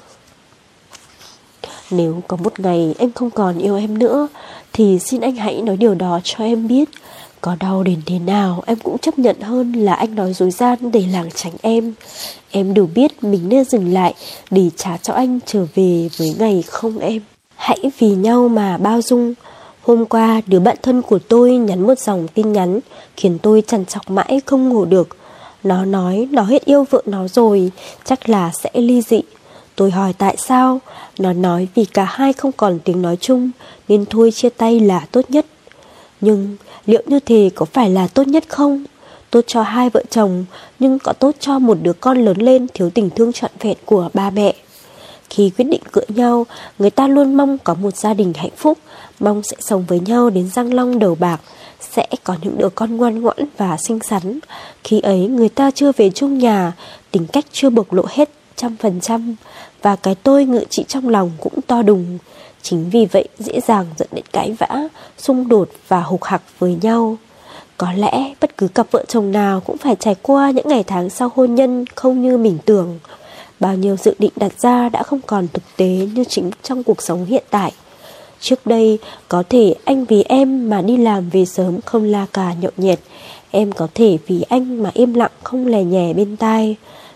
Speaker 1: Nếu có một ngày em không còn yêu em nữa, thì xin anh hãy nói điều đó cho em biết. Có đau đến thế nào em cũng chấp nhận hơn là anh nói dối gian để lảng tránh em. Em đủ biết mình nên dừng lại để trả cho anh trở về với ngày không em. Hãy vì nhau mà bao dung. Hôm qua đứa bạn thân của tôi nhắn một dòng tin nhắn khiến tôi trằn trọc mãi không ngủ được. Nó nói nó hết yêu vợ nó rồi, chắc là sẽ ly dị. Tôi hỏi tại sao? Nó nói vì cả hai không còn tiếng nói chung nên thôi chia tay là tốt nhất. Nhưng liệu như thế có phải là tốt nhất không? Tốt cho hai vợ chồng, nhưng có tốt cho một đứa con lớn lên thiếu tình thương trọn vẹn của ba mẹ. Khi quyết định cưỡi nhau, người ta luôn mong có một gia đình hạnh phúc, mong sẽ sống với nhau đến răng long đầu bạc, sẽ có những đứa con ngoan ngoãn và xinh xắn. Khi ấy người ta chưa về chung nhà, tính cách chưa bộc lộ hết trăm phần trăm, và cái tôi ngự trị trong lòng cũng to đùng. Chính vì vậy dễ dàng dẫn đến cãi vã, xung đột và hục hặc với nhau. Có lẽ bất cứ cặp vợ chồng nào cũng phải trải qua những ngày tháng sau hôn nhân không như mình tưởng. Bao nhiêu dự định đặt ra đã không còn thực tế như chính trong cuộc sống hiện tại. Trước đây, có thể anh vì em mà đi làm về sớm không la cà nhậu nhẹt. Em có thể vì anh mà im lặng không lè nhè bên tai.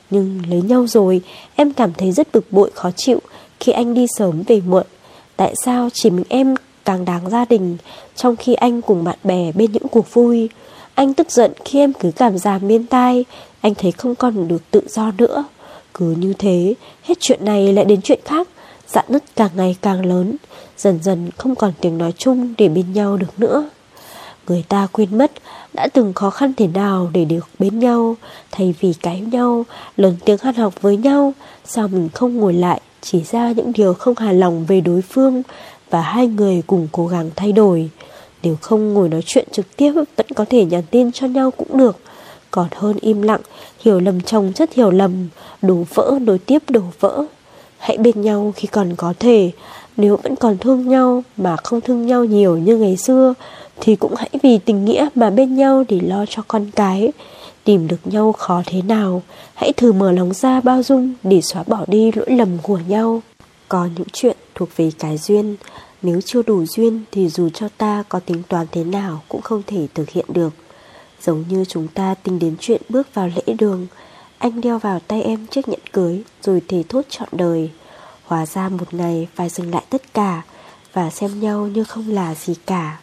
Speaker 1: Nhưng lấy nhau rồi, em cảm thấy rất bực bội khó chịu khi anh đi sớm về muộn. Tại sao chỉ mình em càng đáng gia đình, trong khi anh cùng bạn bè bên những cuộc vui? Anh tức giận khi em cứ cảm giảm bên tai. Anh thấy không còn được tự do nữa. Cứ như thế, hết chuyện này lại đến chuyện khác. Rạn nứt càng ngày càng lớn, dần dần không còn tiếng nói chung để bên nhau được nữa. Người ta quên mất đã từng khó khăn thế nào để được bên nhau. Thay vì cãi nhau, lớn tiếng hát học với nhau, sao mình không ngồi lại chỉ ra những điều không hài lòng về đối phương và hai người cùng cố gắng thay đổi. Nếu không ngồi nói chuyện trực tiếp, vẫn có thể nhắn tin cho nhau cũng được. Còn hơn im lặng, hiểu lầm chồng chất hiểu lầm, đổ vỡ nối tiếp đổ vỡ. Hãy bên nhau khi còn có thể. Nếu vẫn còn thương nhau mà không thương nhau nhiều như ngày xưa, thì cũng hãy vì tình nghĩa mà bên nhau để lo cho con cái. Tìm được nhau khó thế nào, hãy thử mở lòng ra bao dung để xóa bỏ đi lỗi lầm của nhau. Có những chuyện thuộc về cái duyên, nếu chưa đủ duyên thì dù cho ta có tính toán thế nào cũng không thể thực hiện được. Giống như chúng ta tính đến chuyện bước vào lễ đường, anh đeo vào tay em chiếc nhẫn cưới rồi thề thốt trọn đời. Hóa ra một ngày phải dừng lại tất cả và xem nhau như không là gì cả.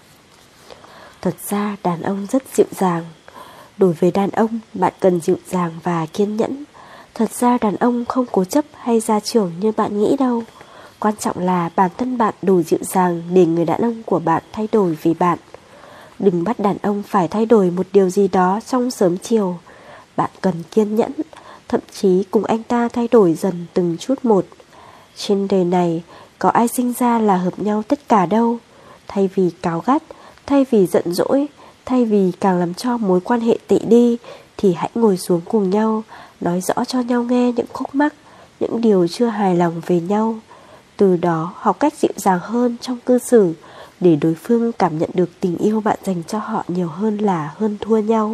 Speaker 1: Thật ra đàn ông rất dịu dàng. Đối với đàn ông, bạn cần dịu dàng và kiên nhẫn. Thật ra đàn ông không cố chấp hay gia trưởng như bạn nghĩ đâu. Quan trọng là bản thân bạn đủ dịu dàng để người đàn ông của bạn thay đổi vì bạn. Đừng bắt đàn ông phải thay đổi một điều gì đó trong sớm chiều. Bạn cần kiên nhẫn, thậm chí cùng anh ta thay đổi dần từng chút một. Trên đời này, có ai sinh ra là hợp nhau tất cả đâu. Thay vì cáu gắt, thay vì giận dỗi, thay vì càng làm cho mối quan hệ tệ đi, thì hãy ngồi xuống cùng nhau, nói rõ cho nhau nghe những khúc mắc, những điều chưa hài lòng về nhau. Từ đó học cách dịu dàng hơn trong cư xử, để đối phương cảm nhận được tình yêu bạn dành cho họ nhiều hơn là hơn thua nhau.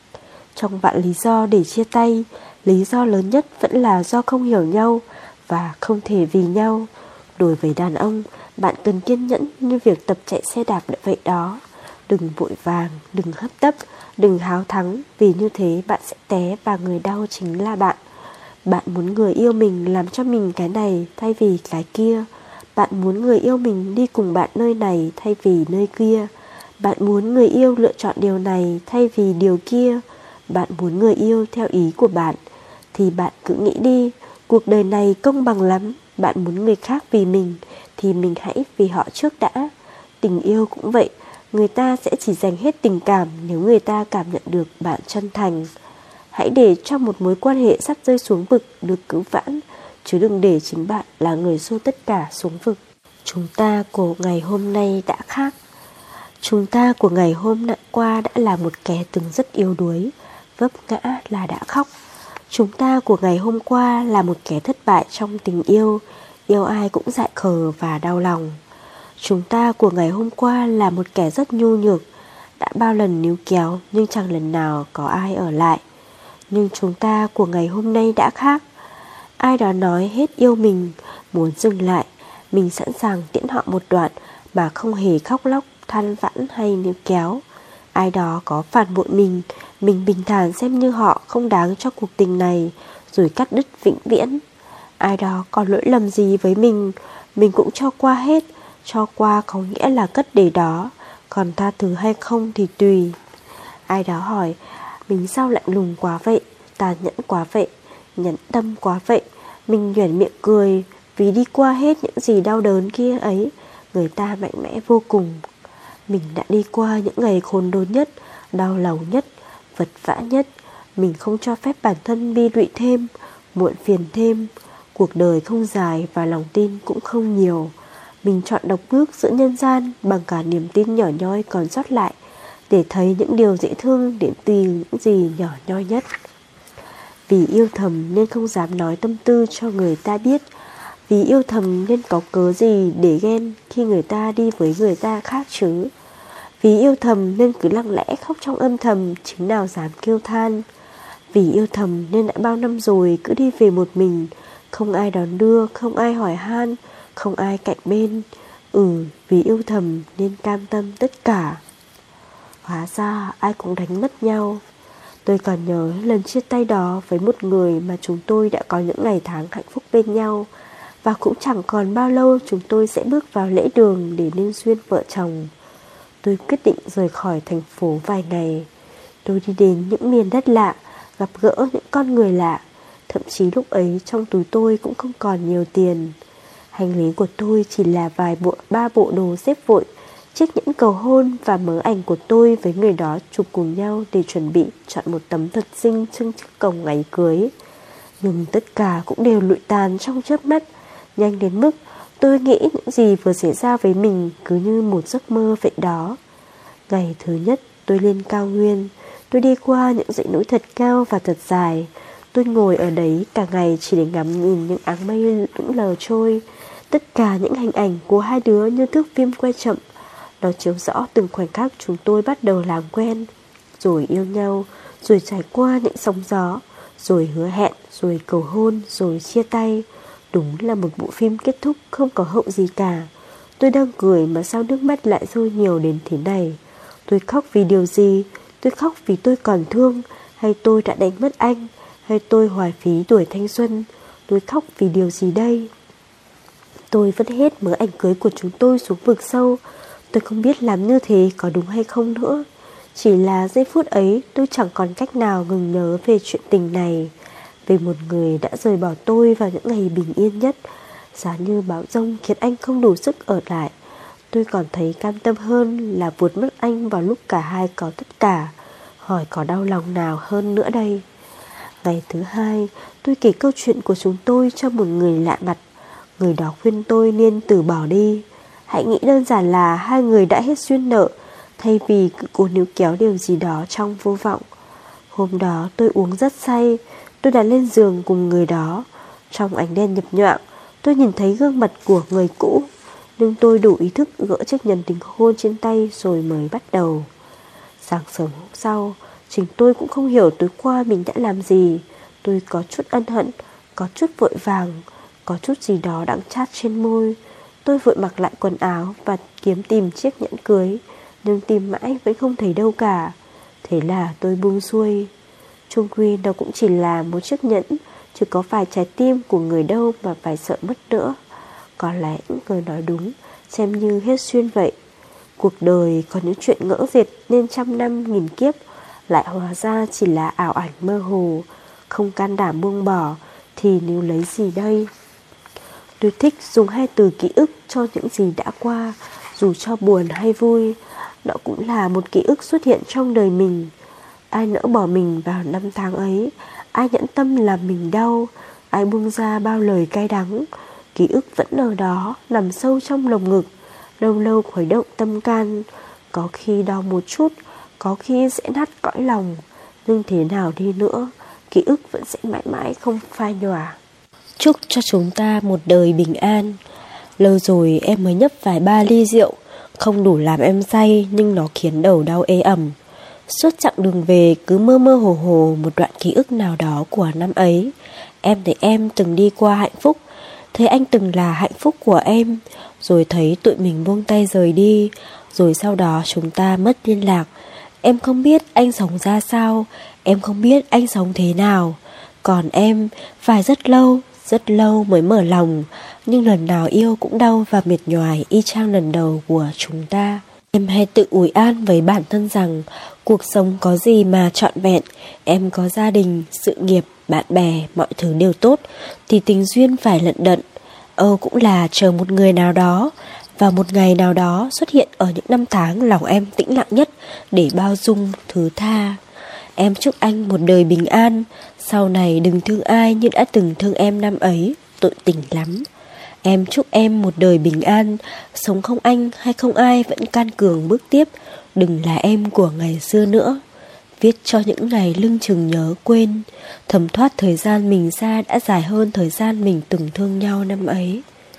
Speaker 1: Trong vạn lý do để chia tay, lý do lớn nhất vẫn là do không hiểu nhau và không thể vì nhau. Đối với đàn ông, bạn cần kiên nhẫn như việc tập chạy xe đạp vậy đó. Đừng vội vàng, đừng hấp tấp, đừng háo thắng, vì như thế bạn sẽ té và người đau chính là bạn. Bạn muốn người yêu mình làm cho mình cái này thay vì cái kia. Bạn muốn người yêu mình đi cùng bạn nơi này thay vì nơi kia. Bạn muốn người yêu lựa chọn điều này thay vì điều kia. Bạn muốn người yêu theo ý của bạn. Thì bạn cứ nghĩ đi, cuộc đời này công bằng lắm. Bạn muốn người khác vì mình thì mình hãy vì họ trước đã. Tình yêu cũng vậy, người ta sẽ chỉ dành hết tình cảm nếu người ta cảm nhận được bạn chân thành. Hãy để cho một mối quan hệ sắp rơi xuống vực được cứu vãn, chứ đừng để chính bạn là người xô tất cả xuống vực. Chúng ta của ngày hôm nay đã khác. Chúng ta của ngày hôm qua đã là một kẻ từng rất yếu đuối, vấp ngã là đã khóc. Chúng ta của ngày hôm qua là một kẻ thất bại trong tình yêu, yêu ai cũng dại khờ và đau lòng. Chúng ta của ngày hôm qua là một kẻ rất nhu nhược, đã bao lần níu kéo nhưng chẳng lần nào có ai ở lại. Nhưng chúng ta của ngày hôm nay đã khác. Ai đó nói hết yêu mình, muốn dừng lại, mình sẵn sàng tiễn họ một đoạn mà không hề khóc lóc, than vãn hay níu kéo. Ai đó có phản bội mình, mình bình thản xem như họ không đáng cho cuộc tình này, rồi cắt đứt vĩnh viễn. Ai đó có lỗi lầm gì với mình, mình cũng cho qua hết. Cho qua có nghĩa là cất để đó, còn tha thứ hay không thì tùy. Ai đó hỏi, mình sao lạnh lùng quá vậy, tàn nhẫn quá vậy, nhẫn tâm quá vậy. Mình nhoẻn miệng cười, vì đi qua hết những gì đau đớn kia ấy, người ta mạnh mẽ vô cùng. Mình đã đi qua những ngày khốn đốn nhất, đau lòng nhất, vật vã nhất. Mình không cho phép bản thân bi lụy thêm, muộn phiền thêm. Cuộc đời không dài và lòng tin cũng không nhiều. Mình chọn độc bước giữa nhân gian bằng cả niềm tin nhỏ nhoi còn sót lại, để thấy những điều dễ thương đến từ những gì nhỏ nhoi nhất. Vì yêu thầm nên không dám nói tâm tư cho người ta biết. Vì yêu thầm nên có cớ gì để ghen khi người ta đi với người ta khác chứ. Vì yêu thầm nên cứ lặng lẽ khóc trong âm thầm, chính nào dám kêu than. Vì yêu thầm nên đã bao năm rồi cứ đi về một mình, không ai đón đưa, không ai hỏi han, không ai cạnh bên. Ừ, vì yêu thầm nên cam tâm tất cả. Hóa ra ai cũng đánh mất nhau. Tôi còn nhớ lần chia tay đó với một người mà chúng tôi đã có những ngày tháng hạnh phúc bên nhau. Và cũng chẳng còn bao lâu chúng tôi sẽ bước vào lễ đường để nên duyên vợ chồng. Tôi quyết định rời khỏi thành phố vài ngày. Tôi đi đến những miền đất lạ, gặp gỡ những con người lạ. Thậm chí lúc ấy trong túi tôi cũng không còn nhiều tiền. Hành lý của tôi chỉ là vài bộ ba bộ đồ xếp vội, chiếc nhẫn cầu hôn và mớ ảnh của tôi với người đó chụp cùng nhau để chuẩn bị chọn một tấm thật xinh trưng trước cổng ngày cưới. Nhưng tất cả cũng đều lụi tàn trong chớp mắt, nhanh đến mức tôi nghĩ những gì vừa xảy ra với mình cứ như một giấc mơ vậy đó. Ngày thứ nhất tôi lên cao nguyên. Tôi đi qua những dãy núi thật cao và thật dài. Tôi ngồi ở đấy cả ngày chỉ để ngắm nhìn những áng mây lững lờ trôi. Tất cả những hình ảnh của hai đứa như thước phim quay chậm. Nó chiếu rõ từng khoảnh khắc chúng tôi bắt đầu làm quen, rồi yêu nhau, rồi trải qua những sóng gió, rồi hứa hẹn, rồi cầu hôn, rồi chia tay. Đúng là một bộ phim kết thúc không có hậu gì cả. Tôi đang cười mà sao nước mắt lại rơi nhiều đến thế này. Tôi khóc vì điều gì? Tôi khóc vì tôi còn thương, hay tôi đã đánh mất anh, hay tôi hoài phí tuổi thanh xuân? Tôi khóc vì điều gì đây? Tôi vứt hết mớ ảnh cưới của chúng tôi xuống vực sâu. Tôi không biết làm như thế có đúng hay không nữa. Chỉ là giây phút ấy tôi chẳng còn cách nào ngừng nhớ về chuyện tình này, về một người đã rời bỏ tôi vào những ngày bình yên nhất. Giá như bão giông khiến anh không đủ sức ở lại, tôi còn thấy cam tâm hơn là vuột mất anh vào lúc cả hai có tất cả. Hỏi có đau lòng nào hơn nữa đây? Ngày thứ hai, tôi kể câu chuyện của chúng tôi cho một người lạ mặt. Người đó khuyên tôi nên từ bỏ đi. Hãy nghĩ đơn giản là hai người đã hết duyên nợ, thay vì cứ cố níu kéo điều gì đó trong vô vọng. Hôm đó tôi uống rất say. Tôi đã lên giường cùng người đó. Trong ánh đèn nhập nhoạng, tôi nhìn thấy gương mặt của người cũ, nhưng tôi đủ ý thức gỡ chiếc nhẫn đính hôn trên tay rồi mới bắt đầu. Sáng sớm hôm sau, chính tôi cũng không hiểu tối qua mình đã làm gì. Tôi có chút ân hận, có chút vội vàng, có chút gì đó đắng chát trên môi. Tôi vội mặc lại quần áo và kiếm tìm chiếc nhẫn cưới, nhưng tìm mãi vẫn không thấy đâu cả. Thế là tôi buông xuôi. Chung quy nó cũng chỉ là một chiếc nhẫn, chứ có phải trái tim của người đâu mà phải sợ mất nữa. Có lẽ người nói đúng, xem như hết duyên vậy. Cuộc đời có những chuyện ngỡ diệt nên trăm năm nghìn kiếp, lại hóa ra chỉ là ảo ảnh mơ hồ. Không can đảm buông bỏ thì nếu lấy gì đây? Tôi thích dùng hai từ ký ức cho những gì đã qua, dù cho buồn hay vui. Nó cũng là một ký ức xuất hiện trong đời mình. Ai nỡ bỏ mình vào năm tháng ấy? Ai nhẫn tâm làm mình đau? Ai buông ra bao lời cay đắng? Ký ức vẫn ở đó, nằm sâu trong lồng ngực, lâu lâu khuấy động tâm can. Có khi đau một chút, có khi sẽ nát cõi lòng. Nhưng thế nào đi nữa, ký ức vẫn sẽ mãi mãi không phai nhòa. Chúc cho chúng ta một đời bình an. Lâu rồi em mới nhấp vài ba ly rượu, không đủ làm em say, nhưng nó khiến đầu đau ê ẩm. Suốt chặng đường về cứ mơ mơ hồ hồ một đoạn ký ức nào đó của năm ấy. Em thấy em từng đi qua hạnh phúc, thấy anh từng là hạnh phúc của em, rồi thấy tụi mình buông tay rời đi, rồi sau đó chúng ta mất liên lạc. Em không biết anh sống ra sao, em không biết anh sống thế nào. Còn em phải rất lâu, rất lâu mới mở lòng, nhưng lần nào yêu cũng đau và mệt nhoài y chang lần đầu của chúng ta. Em hay tự ủi an với bản thân rằng cuộc sống có gì mà trọn vẹn. Em có gia đình, sự nghiệp, bạn bè, mọi thứ đều tốt, thì tình duyên phải lận đận. Âu cũng là chờ một người nào đó, và một ngày nào đó xuất hiện ở những năm tháng lòng em tĩnh lặng nhất để bao dung, thứ tha. Em chúc anh một đời bình an, sau này đừng thương ai như đã từng thương em năm ấy, tội tình lắm. Em chúc em một đời bình an, sống không anh hay không ai vẫn can cường bước tiếp, đừng là em của ngày xưa nữa. Viết cho những ngày lưng chừng nhớ quên, thấm thoát thời gian mình ra đã dài hơn thời gian mình từng thương nhau năm ấy.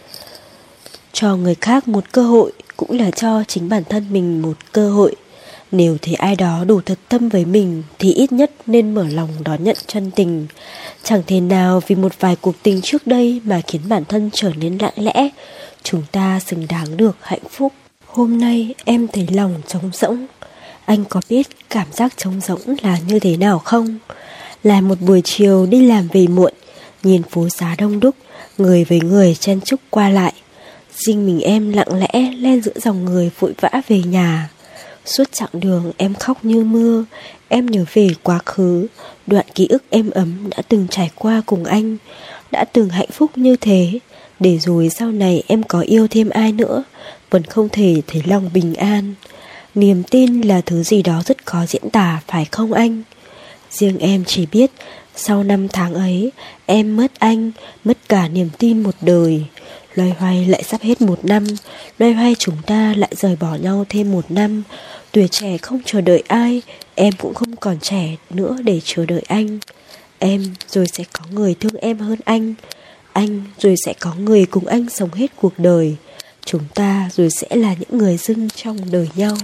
Speaker 1: Cho người khác một cơ hội cũng là cho chính bản thân mình một cơ hội. Nếu thấy ai đó đủ thật tâm với mình thì ít nhất nên mở lòng đón nhận chân tình. Chẳng thể nào vì một vài cuộc tình trước đây mà khiến bản thân trở nên lặng lẽ. Chúng ta xứng đáng được hạnh phúc. Hôm nay em thấy lòng trống rỗng. Anh có biết cảm giác trống rỗng là như thế nào không? Là một buổi chiều đi làm về muộn, nhìn phố xá đông đúc, người với người chen chúc qua lại. Riêng mình em lặng lẽ len giữa dòng người vội vã về nhà. Suốt chặng đường em khóc như mưa. Em nhớ về quá khứ, đoạn ký ức êm ấm đã từng trải qua cùng anh, đã từng hạnh phúc như thế. Để rồi sau này em có yêu thêm ai nữa, vẫn không thể thấy lòng bình an. Niềm tin là thứ gì đó rất khó diễn tả, phải không anh? Riêng em chỉ biết sau năm tháng ấy, em mất anh, mất cả niềm tin một đời. Loay hoay lại sắp hết một năm, loay hoay chúng ta lại rời bỏ nhau thêm một năm. Tuổi trẻ không chờ đợi ai, em cũng không còn trẻ nữa để chờ đợi anh. Em rồi sẽ có người thương em hơn anh. Anh rồi sẽ có người cùng anh sống hết cuộc đời. Chúng ta rồi sẽ là những người dưng trong đời nhau.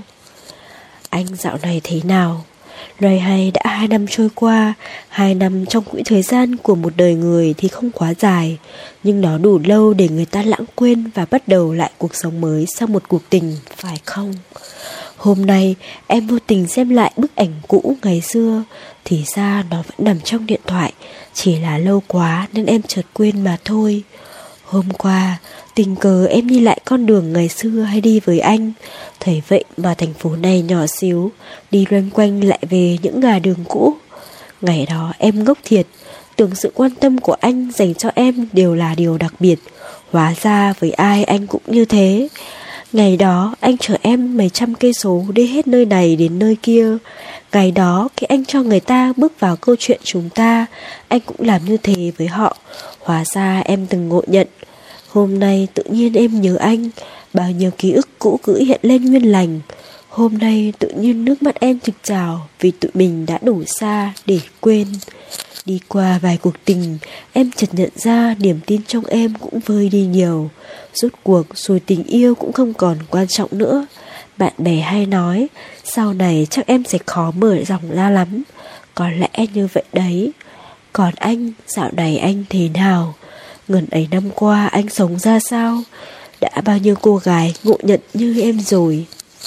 Speaker 1: Anh dạo này thế nào? Loay hay đã hai năm trôi qua. Hai năm trong quỹ thời gian của một đời người thì không quá dài, nhưng nó đủ lâu để người ta lãng quên và bắt đầu lại cuộc sống mới sau một cuộc tình, phải không? Hôm nay em vô tình xem lại bức ảnh cũ ngày xưa, thì ra nó vẫn nằm trong điện thoại, chỉ là lâu quá nên em chợt quên mà thôi. Hôm qua tình cờ em đi lại con đường ngày xưa hay đi với anh, thấy vậy mà thành phố này nhỏ xíu, đi loanh quanh lại về những ngả đường cũ. Ngày đó em ngốc thiệt, tưởng sự quan tâm của anh dành cho em đều là điều đặc biệt. Hóa ra với ai anh cũng như thế. Ngày đó anh chở em mấy trăm cây số đi hết nơi này đến nơi kia. Ngày đó khi anh cho người ta bước vào câu chuyện chúng ta, anh cũng làm như thế với họ. Hóa ra em từng ngộ nhận. Hôm nay tự nhiên em nhớ anh, bao nhiêu ký ức cũ cứ hiện lên nguyên lành. Hôm nay tự nhiên nước mắt em trực trào vì tụi mình đã đủ xa để quên. Đi qua vài cuộc tình, em chợt nhận ra niềm tin trong em cũng vơi đi nhiều. Rốt cuộc rồi tình yêu cũng không còn quan trọng nữa. Bạn bè hay nói, sau này chắc em sẽ khó mở lòng ra lắm. Có lẽ như vậy đấy. Còn anh, dạo này anh thế nào? Ngần ấy năm qua anh sống ra sao? Đã bao nhiêu cô gái ngộ nhận như em rồi.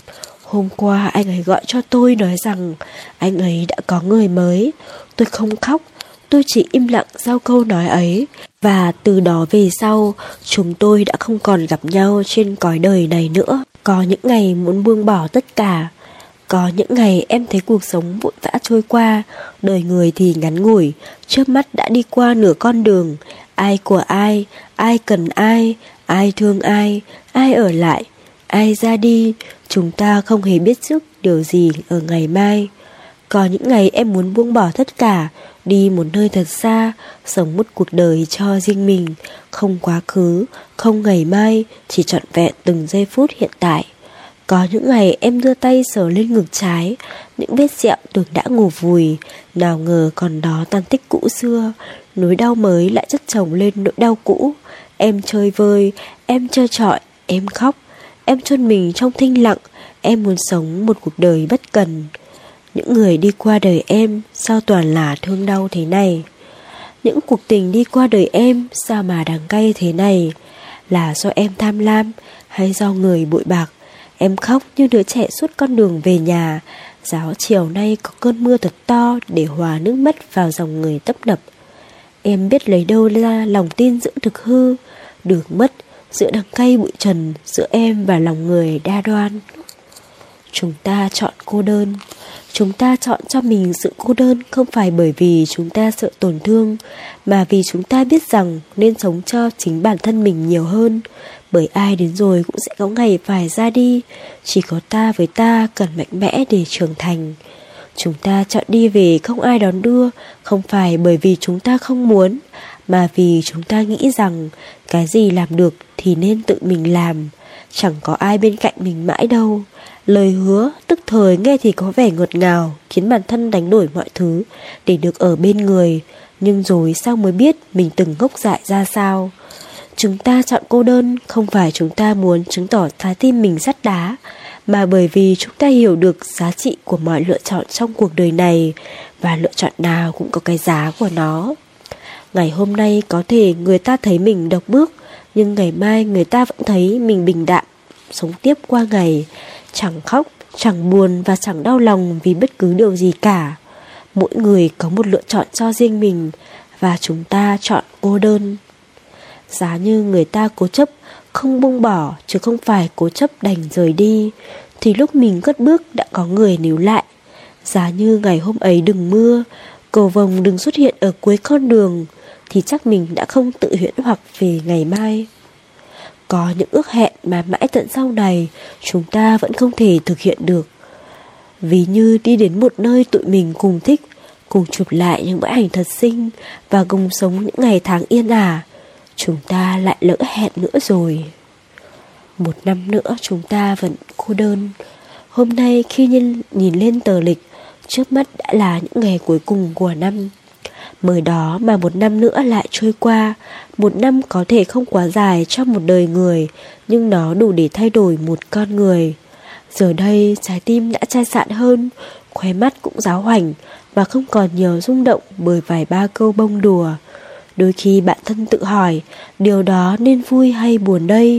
Speaker 1: Hôm qua anh ấy gọi cho tôi nói rằng anh ấy đã có người mới. Tôi không khóc, tôi chỉ im lặng sau câu nói ấy. Và từ đó về sau, chúng tôi đã không còn gặp nhau trên cõi đời này nữa. Có những ngày muốn buông bỏ tất cả. Có những ngày em thấy cuộc sống vội vã trôi qua, đời người thì ngắn ngủi, chớp mắt đã đi qua nửa con đường. Ai của ai, ai cần ai, ai thương ai, ai ở lại, ai ra đi, chúng ta không hề biết trước điều gì ở ngày mai. Có những ngày em muốn buông bỏ tất cả, đi một nơi thật xa, sống một cuộc đời cho riêng mình, không quá khứ, không ngày mai, chỉ trọn vẹn từng giây phút hiện tại. Có những ngày em đưa tay sờ lên ngực trái, những vết sẹo tưởng đã ngủ vùi, nào ngờ còn đó tàn tích cũ xưa, nỗi đau mới lại chất chồng lên nỗi đau cũ. Em chơi vơi, em chơi trọi, em khóc, em chôn mình trong thinh lặng, em muốn sống một cuộc đời bất cần. Những người đi qua đời em, sao toàn là thương đau thế này? Những cuộc tình đi qua đời em, sao mà đắng cay thế này? Là do em tham lam, hay do người bội bạc? Em khóc như đứa trẻ suốt con đường về nhà. Giáo chiều nay có cơn mưa thật to để hòa nước mắt vào dòng người tấp nập. Em biết lấy đâu ra lòng tin giữa thực hư, được mất giữa đắng cay bụi trần, giữa em và lòng người đa đoan. Chúng ta chọn cô đơn. Chúng ta chọn cho mình sự cô đơn không phải bởi vì chúng ta sợ tổn thương, mà vì chúng ta biết rằng nên sống cho chính bản thân mình nhiều hơn. Bởi ai đến rồi cũng sẽ có ngày phải ra đi, chỉ có ta với ta cần mạnh mẽ để trưởng thành. Chúng ta chọn đi về không ai đón đưa, không phải bởi vì chúng ta không muốn, mà vì chúng ta nghĩ rằng cái gì làm được thì nên tự mình làm. Chẳng có ai bên cạnh mình mãi đâu. Lời hứa tức thời nghe thì có vẻ ngọt ngào, khiến bản thân đánh đổi mọi thứ để được ở bên người, nhưng rồi sao mới biết mình từng ngốc dại ra sao. Chúng ta chọn cô đơn không phải chúng ta muốn chứng tỏ trái tim mình sắt đá, mà bởi vì chúng ta hiểu được giá trị của mọi lựa chọn trong cuộc đời này, và lựa chọn nào cũng có cái giá của nó. Ngày hôm nay có thể người ta thấy mình độc bước, nhưng ngày mai người ta vẫn thấy mình bình đạm, sống tiếp qua ngày, chẳng khóc, Chẳng buồn và chẳng đau lòng vì bất cứ điều gì cả. Mỗi người có một lựa chọn cho riêng mình, và chúng ta chọn cô đơn. Giá như người ta cố chấp không buông bỏ, chứ không phải cố chấp đành rời đi, thì lúc mình cất bước đã có người níu lại. Giá như ngày hôm ấy đừng mưa, cầu vồng đừng xuất hiện ở cuối con đường, thì chắc mình đã không tự huyễn hoặc về ngày mai. Có những ước hẹn mà mãi tận sau này chúng ta vẫn không thể thực hiện được. Ví như đi đến một nơi tụi mình cùng thích, cùng chụp lại những bức ảnh thật xinh và cùng sống những ngày tháng yên ả, chúng ta lại lỡ hẹn nữa rồi. Một năm nữa chúng ta vẫn cô đơn. Hôm nay khi nhìn, nhìn lên tờ lịch, trước mắt đã là những ngày cuối cùng của năm. Mới đó mà một năm nữa lại trôi qua. Một năm có thể không quá dài trong một đời người, nhưng nó đủ để thay đổi một con người. Giờ đây trái tim đã chai sạn hơn, khóe mắt cũng ráo hoảnh, và không còn nhiều rung động bởi vài ba câu bông đùa. Đôi khi bạn thân tự hỏi, điều đó nên vui hay buồn đây?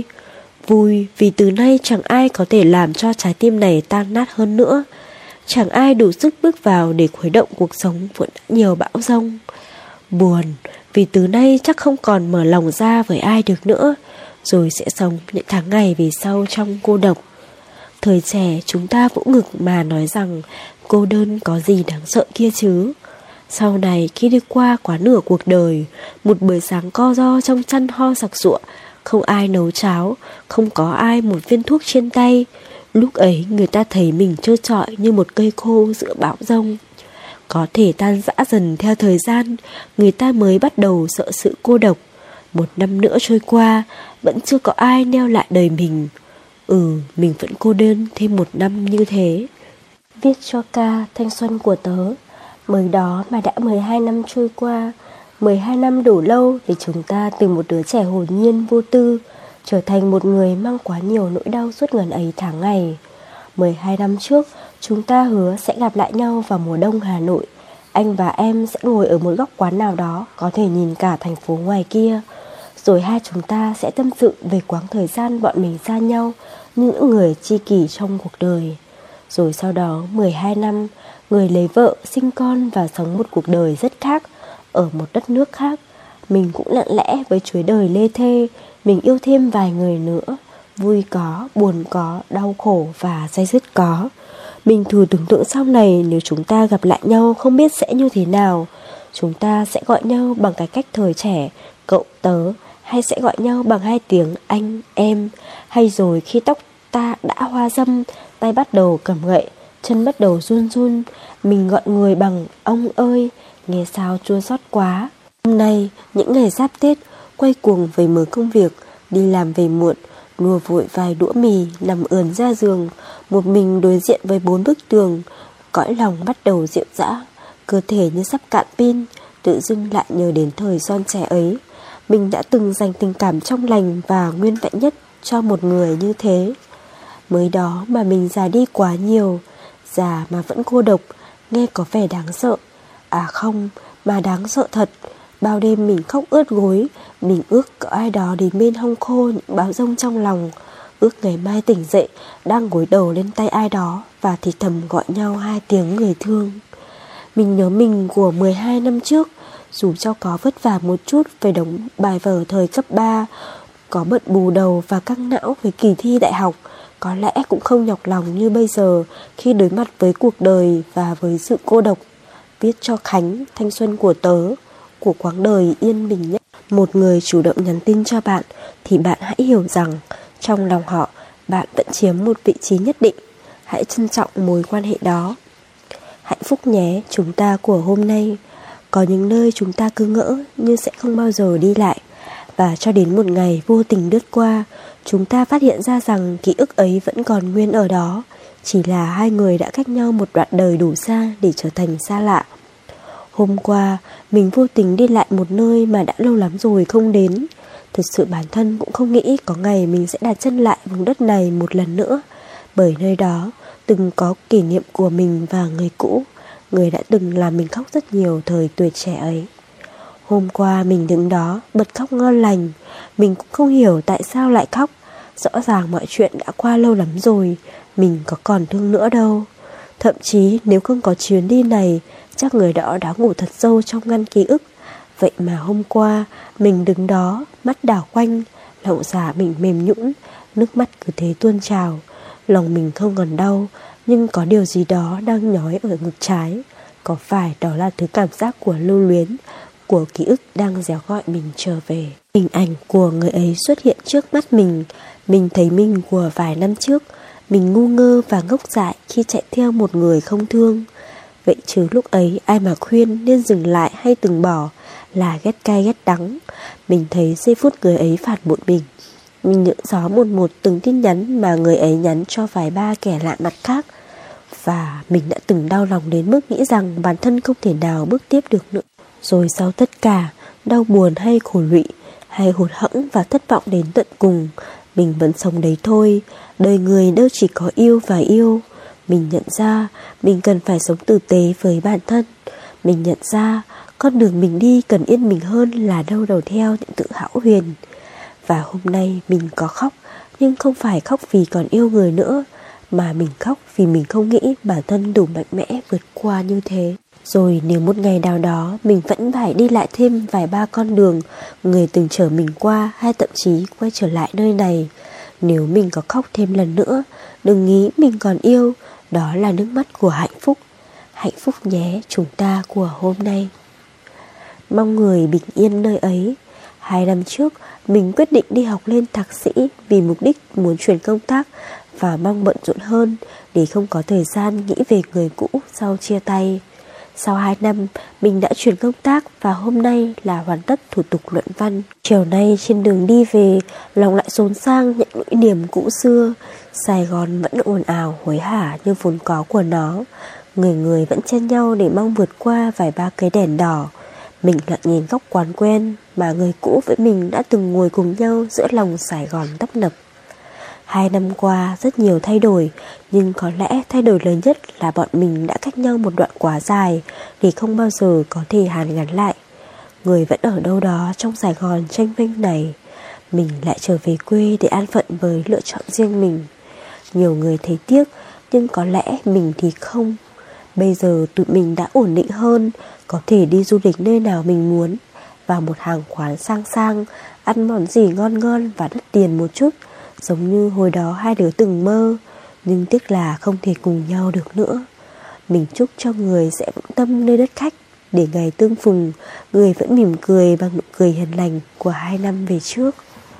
Speaker 1: Vui vì từ nay chẳng ai có thể làm cho trái tim này tan nát hơn nữa. Chẳng ai đủ sức bước vào để khuấy động cuộc sống vốn đã nhiều bão giông. Buồn vì từ nay chắc không còn mở lòng ra với ai được nữa, rồi sẽ sống những tháng ngày về sau trong cô độc. Thời trẻ chúng ta vỗ ngực mà nói rằng cô đơn có gì đáng sợ kia chứ. Sau này khi đi qua quá nửa cuộc đời, một buổi sáng co ro trong chăn ho sặc sụa, không ai nấu cháo, không có ai một viên thuốc trên tay, lúc ấy người ta thấy mình trơ trọi như một cây khô giữa bão giông. Có thể tan rã dần theo thời gian, người ta mới bắt đầu sợ sự cô độc. Một năm nữa trôi qua, vẫn chưa có ai neo lại đời mình. Ừ, mình vẫn cô đơn thêm một năm như thế. Viết cho ca thanh xuân của tớ. Mới đó mà đã mười hai năm trôi qua. Mười hai năm đủ lâu để chúng ta từ một đứa trẻ hồn nhiên vô tư trở thành một người mang quá nhiều nỗi đau suốt ngần ấy tháng ngày. Mười hai năm trước, chúng ta hứa sẽ gặp lại nhau vào mùa đông Hà Nội. Anh và em sẽ ngồi ở một góc quán nào đó, có thể nhìn cả thành phố ngoài kia. Rồi hai chúng ta sẽ tâm sự về quãng thời gian bọn mình xa nhau như những người tri kỷ trong cuộc đời. Rồi sau đó mười hai năm, người lấy vợ, sinh con và sống một cuộc đời rất khác, ở một đất nước khác. Mình cũng lặng lẽ với chuối đời lê thê. Mình yêu thêm vài người nữa. Vui có, buồn có, đau khổ và day dứt có. Mình thử tưởng tượng sau này nếu chúng ta gặp lại nhau không biết sẽ như thế nào. Chúng ta sẽ gọi nhau bằng cái cách thời trẻ, cậu tớ, hay sẽ gọi nhau bằng hai tiếng anh, em. Hay rồi khi tóc ta đã hoa râm, tay bắt đầu cầm gậy, chân bắt đầu run run, mình gọi người bằng ông ơi, nghe sao chua xót quá. Hôm nay, những ngày giáp Tết, quay cuồng với mớ công việc, đi làm về muộn, lùa vội vài đũa mì, nằm ườn ra giường, một mình đối diện với bốn bức tường, cõi lòng bắt đầu rệu rã, cơ thể như sắp cạn pin, tự dưng lại nhớ đến thời son trẻ ấy. Mình đã từng dành tình cảm trong lành và nguyên vẹn nhất cho một người như thế. Mới đó mà mình già đi quá nhiều, già mà vẫn cô độc, nghe có vẻ đáng sợ. À không, mà đáng sợ thật. Bao đêm mình khóc ướt gối, mình ước có ai đó đến bên hong khô những báo rông trong lòng. Ước ngày mai tỉnh dậy, đang gối đầu lên tay ai đó và thì thầm gọi nhau hai tiếng người thương. Mình nhớ mình của mười hai năm trước, dù cho có vất vả một chút về đống bài vở thời cấp ba, có bận bù đầu và căng não với kỳ thi đại học, có lẽ cũng không nhọc lòng như bây giờ khi đối mặt với cuộc đời và với sự cô độc. Viết cho Khánh, thanh xuân của tớ, của quãng đời yên bình nhất. Một người chủ động nhắn tin cho bạn thì bạn hãy hiểu rằng trong lòng họ bạn vẫn chiếm một vị trí nhất định. Hãy trân trọng mối quan hệ đó. Hạnh phúc nhé chúng ta của hôm nay. Có những nơi chúng ta cứ ngỡ như sẽ không bao giờ đi lại, và cho đến một ngày vô tình lướt qua, chúng ta phát hiện ra rằng ký ức ấy vẫn còn nguyên ở đó. Chỉ là hai người đã cách nhau một đoạn đời đủ xa để trở thành xa lạ. Hôm qua, mình vô tình đi lại một nơi mà đã lâu lắm rồi không đến. Thật sự bản thân cũng không nghĩ có ngày mình sẽ đặt chân lại vùng đất này một lần nữa. Bởi nơi đó từng có kỷ niệm của mình và người cũ, người đã từng làm mình khóc rất nhiều thời tuổi trẻ ấy. Hôm qua mình đứng đó bật khóc ngon lành. Mình cũng không hiểu tại sao lại khóc. Rõ ràng mọi chuyện đã qua lâu lắm rồi, mình có còn thương nữa đâu. Thậm chí nếu không có chuyến đi này, chắc người đó đã ngủ thật sâu trong ngăn ký ức. Vậy mà hôm qua mình đứng đó, mắt đảo quanh, lậu giả mình mềm nhũn, nước mắt cứ thế tuôn trào. Lòng mình không còn đau, nhưng có điều gì đó đang nhói ở ngực trái. Có phải đó là thứ cảm giác của lưu luyến, của ký ức đang réo gọi mình trở về? Hình ảnh của người ấy xuất hiện trước mắt mình. Mình thấy mình của vài năm trước. Mình ngu ngơ và ngốc dại khi chạy theo một người không thương. Vậy chứ lúc ấy ai mà khuyên nên dừng lại hay từng bỏ, là ghét cay ghét đắng. Mình thấy giây phút người ấy phản bội mình. Mình nhỡ gió một một từng tin nhắn mà người ấy nhắn cho vài ba kẻ lạ mặt khác. Và mình đã từng đau lòng đến mức nghĩ rằng bản thân không thể nào bước tiếp được nữa. Rồi sau tất cả, đau buồn hay khổ lụy, hay hụt hẫng và thất vọng đến tận cùng, mình vẫn sống đấy thôi. Đời người đâu chỉ có yêu và yêu. Mình nhận ra mình cần phải sống tử tế với bản thân. Mình nhận ra con đường mình đi cần yên bình hơn là đâu đầu theo những tự hão huyền. Và hôm nay mình có khóc, nhưng không phải khóc vì còn yêu người nữa, mà mình khóc vì mình không nghĩ bản thân đủ mạnh mẽ vượt qua như thế. Rồi nếu một ngày nào đó mình vẫn phải đi lại thêm vài ba con đường người từng chở mình qua, hay thậm chí quay trở lại nơi này, nếu mình có khóc thêm lần nữa, đừng nghĩ mình còn yêu. Đó là nước mắt của hạnh phúc. Hạnh phúc nhé chúng ta của hôm nay. Mong người bình yên nơi ấy. Hai năm trước mình quyết định đi học lên thạc sĩ vì mục đích muốn chuyển công tác và mong bận rộn hơn để không có thời gian nghĩ về người cũ sau chia tay. Sau hai năm mình đã chuyển công tác và hôm nay là hoàn tất thủ tục luận văn. Chiều nay trên đường đi về, lòng lại xốn sang những nỗi niềm cũ xưa. Sài Gòn vẫn ồn ào hối hả như vốn có của nó. Người người vẫn chen nhau để mong vượt qua vài ba cây đèn đỏ. Mình lặng nhìn góc quán quen mà người cũ với mình đã từng ngồi cùng nhau giữa lòng Sài Gòn tấp nập. Hai năm qua rất nhiều thay đổi, nhưng có lẽ thay đổi lớn nhất là bọn mình đã cách nhau một đoạn quá dài để không bao giờ có thể hàn gắn lại. Người vẫn ở đâu đó trong Sài Gòn tranh vênh này. Mình lại trở về quê để an phận với lựa chọn riêng mình. Nhiều người thấy tiếc, nhưng có lẽ mình thì không. Bây giờ tụi mình đã ổn định hơn, có thể đi du lịch nơi nào mình muốn, vào một hàng quán sang sang, ăn món gì ngon ngon và đắt tiền một chút, giống như hồi đó hai đứa từng mơ. Nhưng tiếc là không thể cùng nhau được nữa. Mình chúc cho người sẽ vững tâm nơi đất khách, để ngày tương phùng, người vẫn mỉm cười bằng nụ cười hiền lành của hai năm về trước.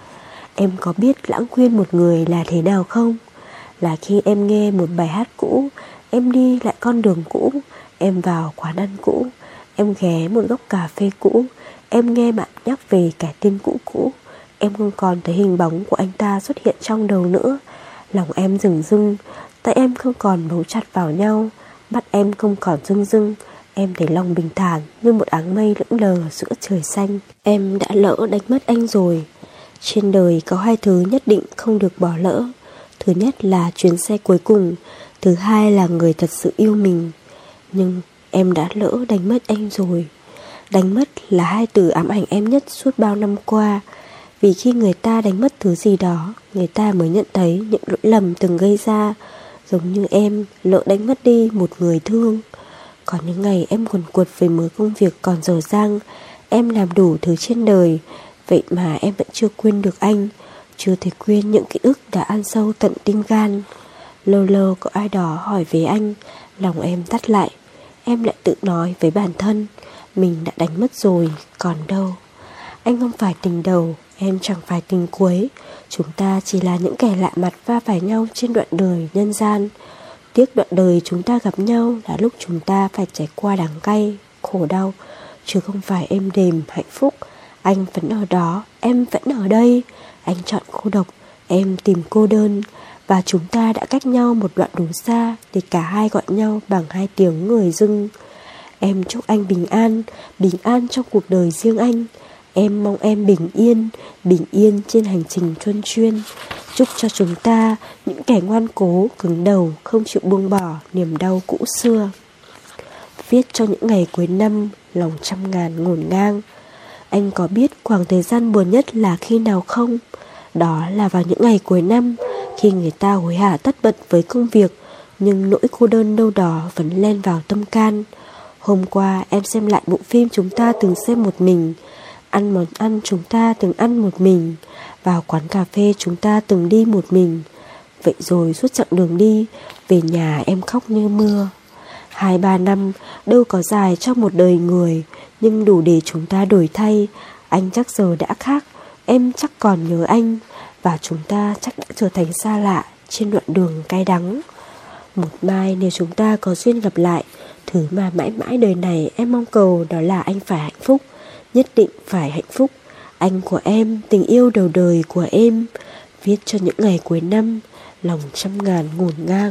Speaker 1: Em có biết lãng quên một người là thế nào không? Là khi em nghe một bài hát cũ, em đi lại con đường cũ, em vào quán ăn cũ, em ghé một góc cà phê cũ, em nghe bạn nhắc về cái tên cũ cũ. Em không còn thấy hình bóng của anh ta xuất hiện trong đầu nữa. Lòng em rừng rưng, tay em không còn bấu chặt vào nhau, mắt em không còn rưng rưng. Em thấy lòng bình thản như một áng mây lững lờ giữa trời xanh. Em đã lỡ đánh mất anh rồi. Trên đời có hai thứ nhất định không được bỏ lỡ. Thứ nhất là chuyến xe cuối cùng, thứ hai là người thật sự yêu mình. Nhưng em đã lỡ đánh mất anh rồi. Đánh mất là hai từ ám ảnh em nhất suốt bao năm qua. Vì khi người ta đánh mất thứ gì đó, người ta mới nhận thấy những lỗi lầm từng gây ra. Giống như em lỡ đánh mất đi một người thương. Có những ngày em quần quật với mớ công việc còn dở dang, em làm đủ thứ trên đời, vậy mà em vẫn chưa quên được anh, chưa thể quên những ký ức đã ăn sâu tận tim gan. Lâu lâu có ai đó hỏi về anh, lòng em tắt lại. Em lại tự nói với bản thân, mình đã đánh mất rồi, còn đâu. Anh không phải tình đầu, em chẳng phải tình cuối. Chúng ta chỉ là những kẻ lạ mặt va phải nhau trên đoạn đời nhân gian. Tiếc đoạn đời chúng ta gặp nhau là lúc chúng ta phải trải qua đắng cay, khổ đau, chứ không phải êm đềm, hạnh phúc. Anh vẫn ở đó, em vẫn ở đây. Anh chọn cô độc, em tìm cô đơn. Và chúng ta đã cách nhau một đoạn đủ xa để cả hai gọi nhau bằng hai tiếng người dưng. Em chúc anh bình an, bình an trong cuộc đời riêng anh. Em mong em bình yên, bình yên trên hành trình truân chuyên. Chúc cho chúng ta, những kẻ ngoan cố, cứng đầu, không chịu buông bỏ niềm đau cũ xưa. Viết cho những ngày cuối năm, lòng trăm ngàn ngổn ngang. Anh có biết khoảng thời gian buồn nhất là khi nào không? Đó là vào những ngày cuối năm, khi người ta hối hả tất bật với công việc, nhưng nỗi cô đơn đâu đó vẫn len vào tâm can. Hôm qua em xem lại bộ phim chúng ta từng xem một mình, ăn món ăn chúng ta từng ăn một mình, vào quán cà phê chúng ta từng đi một mình. Vậy rồi suốt chặng đường đi, về nhà em khóc như mưa. Hai ba năm đâu có dài cho một đời người, nhưng đủ để chúng ta đổi thay. Anh chắc giờ đã khác, em chắc còn nhớ anh, và chúng ta chắc đã trở thành xa lạ trên đoạn đường cay đắng. Một mai nếu chúng ta có duyên gặp lại, thứ mà mãi mãi đời này em mong cầu đó là anh phải hạnh phúc, nhất định phải hạnh phúc. Anh của em, tình yêu đầu đời của em, viết cho những ngày cuối năm, lòng trăm ngàn ngổn ngang.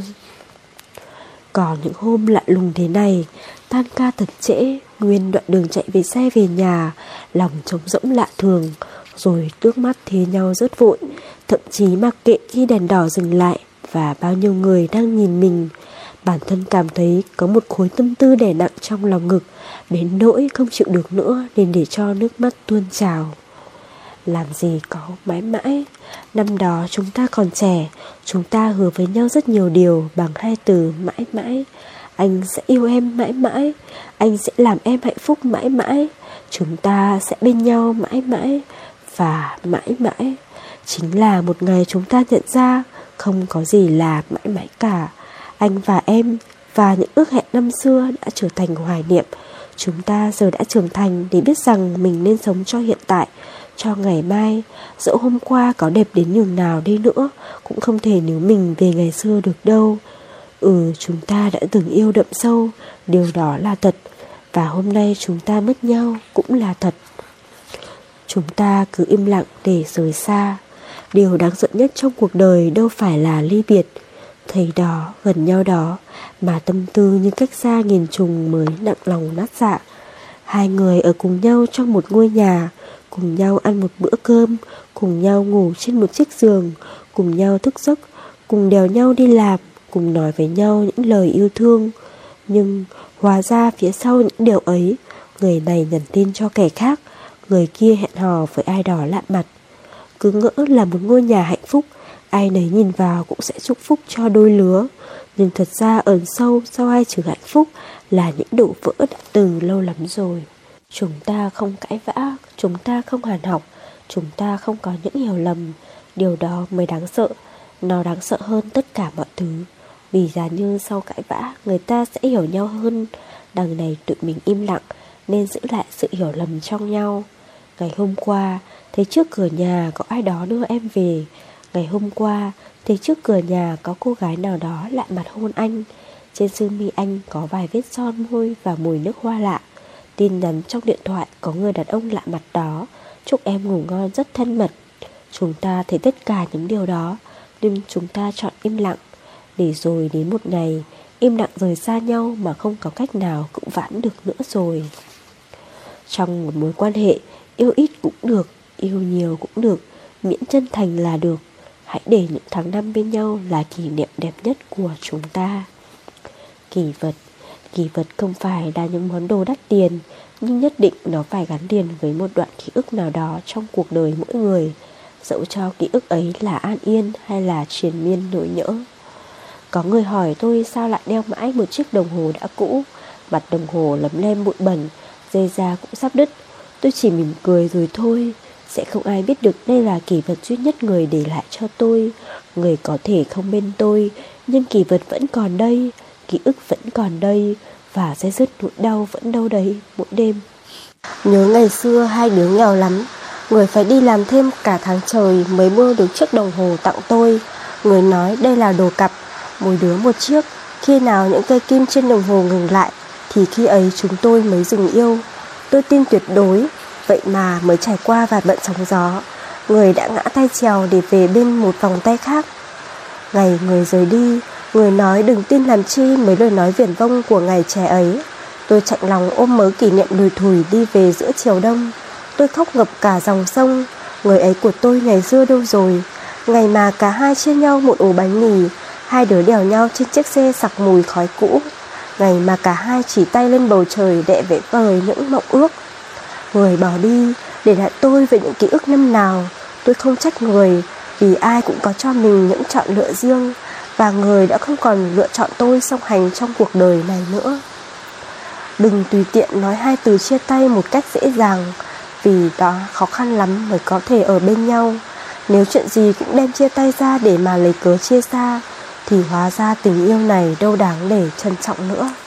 Speaker 1: Có những hôm lạ lùng thế này, tan ca thật trễ, nguyên đoạn đường chạy về xe về nhà, lòng trống rỗng lạ thường, rồi nước mắt thế nhau rớt vội, thậm chí mặc kệ khi đèn đỏ dừng lại và bao nhiêu người đang nhìn mình. Bản thân cảm thấy có một khối tâm tư đè nặng trong lòng ngực, đến nỗi không chịu được nữa nên để cho nước mắt tuôn trào. Làm gì có mãi mãi. Năm đó chúng ta còn trẻ, chúng ta hứa với nhau rất nhiều điều bằng hai từ mãi mãi. Anh sẽ yêu em mãi mãi, anh sẽ làm em hạnh phúc mãi mãi, chúng ta sẽ bên nhau mãi mãi và mãi mãi. Chính là một ngày chúng ta nhận ra không có gì là mãi mãi cả. Anh và em và những ước hẹn năm xưa đã trở thành hoài niệm. Chúng ta giờ đã trưởng thành để biết rằng mình nên sống cho hiện tại, cho ngày mai. Dẫu hôm qua có đẹp đến nhường nào đi nữa, cũng không thể níu mình về ngày xưa được đâu. Ừ, chúng ta đã từng yêu đậm sâu, điều đó là thật. Và hôm nay chúng ta mất nhau cũng là thật. Chúng ta cứ im lặng để rời xa. Điều đáng giận nhất trong cuộc đời đâu phải là ly biệt, thấy đó, gần nhau đó, mà tâm tư như cách xa nghìn trùng mới nặng lòng nát dạ. Hai người ở cùng nhau trong một ngôi nhà, cùng nhau ăn một bữa cơm, cùng nhau ngủ trên một chiếc giường, cùng nhau thức giấc, cùng đèo nhau đi làm, cùng nói với nhau những lời yêu thương. Nhưng hóa ra phía sau những điều ấy, người này nhắn tin cho kẻ khác, người kia hẹn hò với ai đó lạ mặt. Cứ ngỡ là một ngôi nhà hạnh phúc, ai nấy nhìn vào cũng sẽ chúc phúc cho đôi lứa. Nhưng thật ra ẩn sâu sau hai chữ hạnh phúc là những đổ vỡ đã từ lâu lắm rồi. Chúng ta không cãi vã, chúng ta không hàn học, chúng ta không có những hiểu lầm. Điều đó mới đáng sợ, nó đáng sợ hơn tất cả mọi thứ. Vì giá như sau cãi vã người ta sẽ hiểu nhau hơn. Đằng này tụi mình im lặng nên giữ lại sự hiểu lầm trong nhau. Ngày hôm qua thấy trước cửa nhà có ai đó đưa em về. Ngày hôm qua thấy trước cửa nhà có cô gái nào đó lạ mặt hôn anh. Trên sơ mi anh có vài vết son môi và mùi nước hoa lạ. Tin nhắn trong điện thoại có người đàn ông lạ mặt đó chúc em ngủ ngon rất thân mật. Chúng ta thấy tất cả những điều đó, nhưng chúng ta chọn im lặng. Để rồi đến một ngày im lặng rời xa nhau mà không có cách nào cứu vãn được nữa rồi. Trong một mối quan hệ, yêu ít cũng được, yêu nhiều cũng được, miễn chân thành là được. Hãy để những tháng năm bên nhau là kỷ niệm đẹp nhất của chúng ta. Kỷ vật Kỷ vật không phải là những món đồ đắt tiền, nhưng nhất định nó phải gắn liền với một đoạn ký ức nào đó trong cuộc đời mỗi người, dẫu cho ký ức ấy là an yên hay là triền miên nỗi nhỡ. Có người hỏi tôi sao lại đeo mãi một chiếc đồng hồ đã cũ, mặt đồng hồ lấm lem bụi bẩn, dây da cũng sắp đứt. Tôi chỉ mỉm cười rồi thôi. Sẽ không ai biết được đây là kỷ vật duy nhất người để lại cho tôi. Người có thể không bên tôi, nhưng kỷ vật vẫn còn đây, ký ức vẫn còn đây, và dây dứt nỗi đau vẫn đâu đấy mỗi đêm. Nhớ ngày xưa hai đứa nghèo lắm, người phải đi làm thêm cả tháng trời mới mua được chiếc đồng hồ tặng tôi. Người nói đây là đồ cặp, mỗi đứa một chiếc. Khi nào những cây kim trên đồng hồ ngừng lại thì khi ấy chúng tôi mới dừng yêu. Tôi tin tuyệt đối. Vậy mà mới trải qua vài bận sóng gió, người đã ngã tay trèo để về bên một vòng tay khác. Ngày người rời đi, người nói đừng tin làm chi mấy lời nói viển vông của ngày trẻ ấy. Tôi chạnh lòng ôm mớ kỷ niệm lùi thủi đi về giữa chiều đông. Tôi khóc ngập cả dòng sông. Người ấy của tôi ngày xưa đâu rồi? Ngày mà cả hai chia nhau một ổ bánh mì, hai đứa đèo nhau trên chiếc xe sặc mùi khói cũ. Ngày mà cả hai chỉ tay lên bầu trời để vẽ vời những mộng ước. Người bỏ đi để lại tôi về những ký ức năm nào. Tôi không trách người, Vì ai cũng có cho mình những chọn lựa riêng, và người đã không còn lựa chọn tôi song hành trong cuộc đời này nữa. Đừng tùy tiện nói hai từ chia tay một cách dễ dàng, vì đó khó khăn lắm mới có thể ở bên nhau. Nếu chuyện gì cũng đem chia tay ra để mà lấy cớ chia xa, thì hóa ra tình yêu này đâu đáng để trân trọng nữa.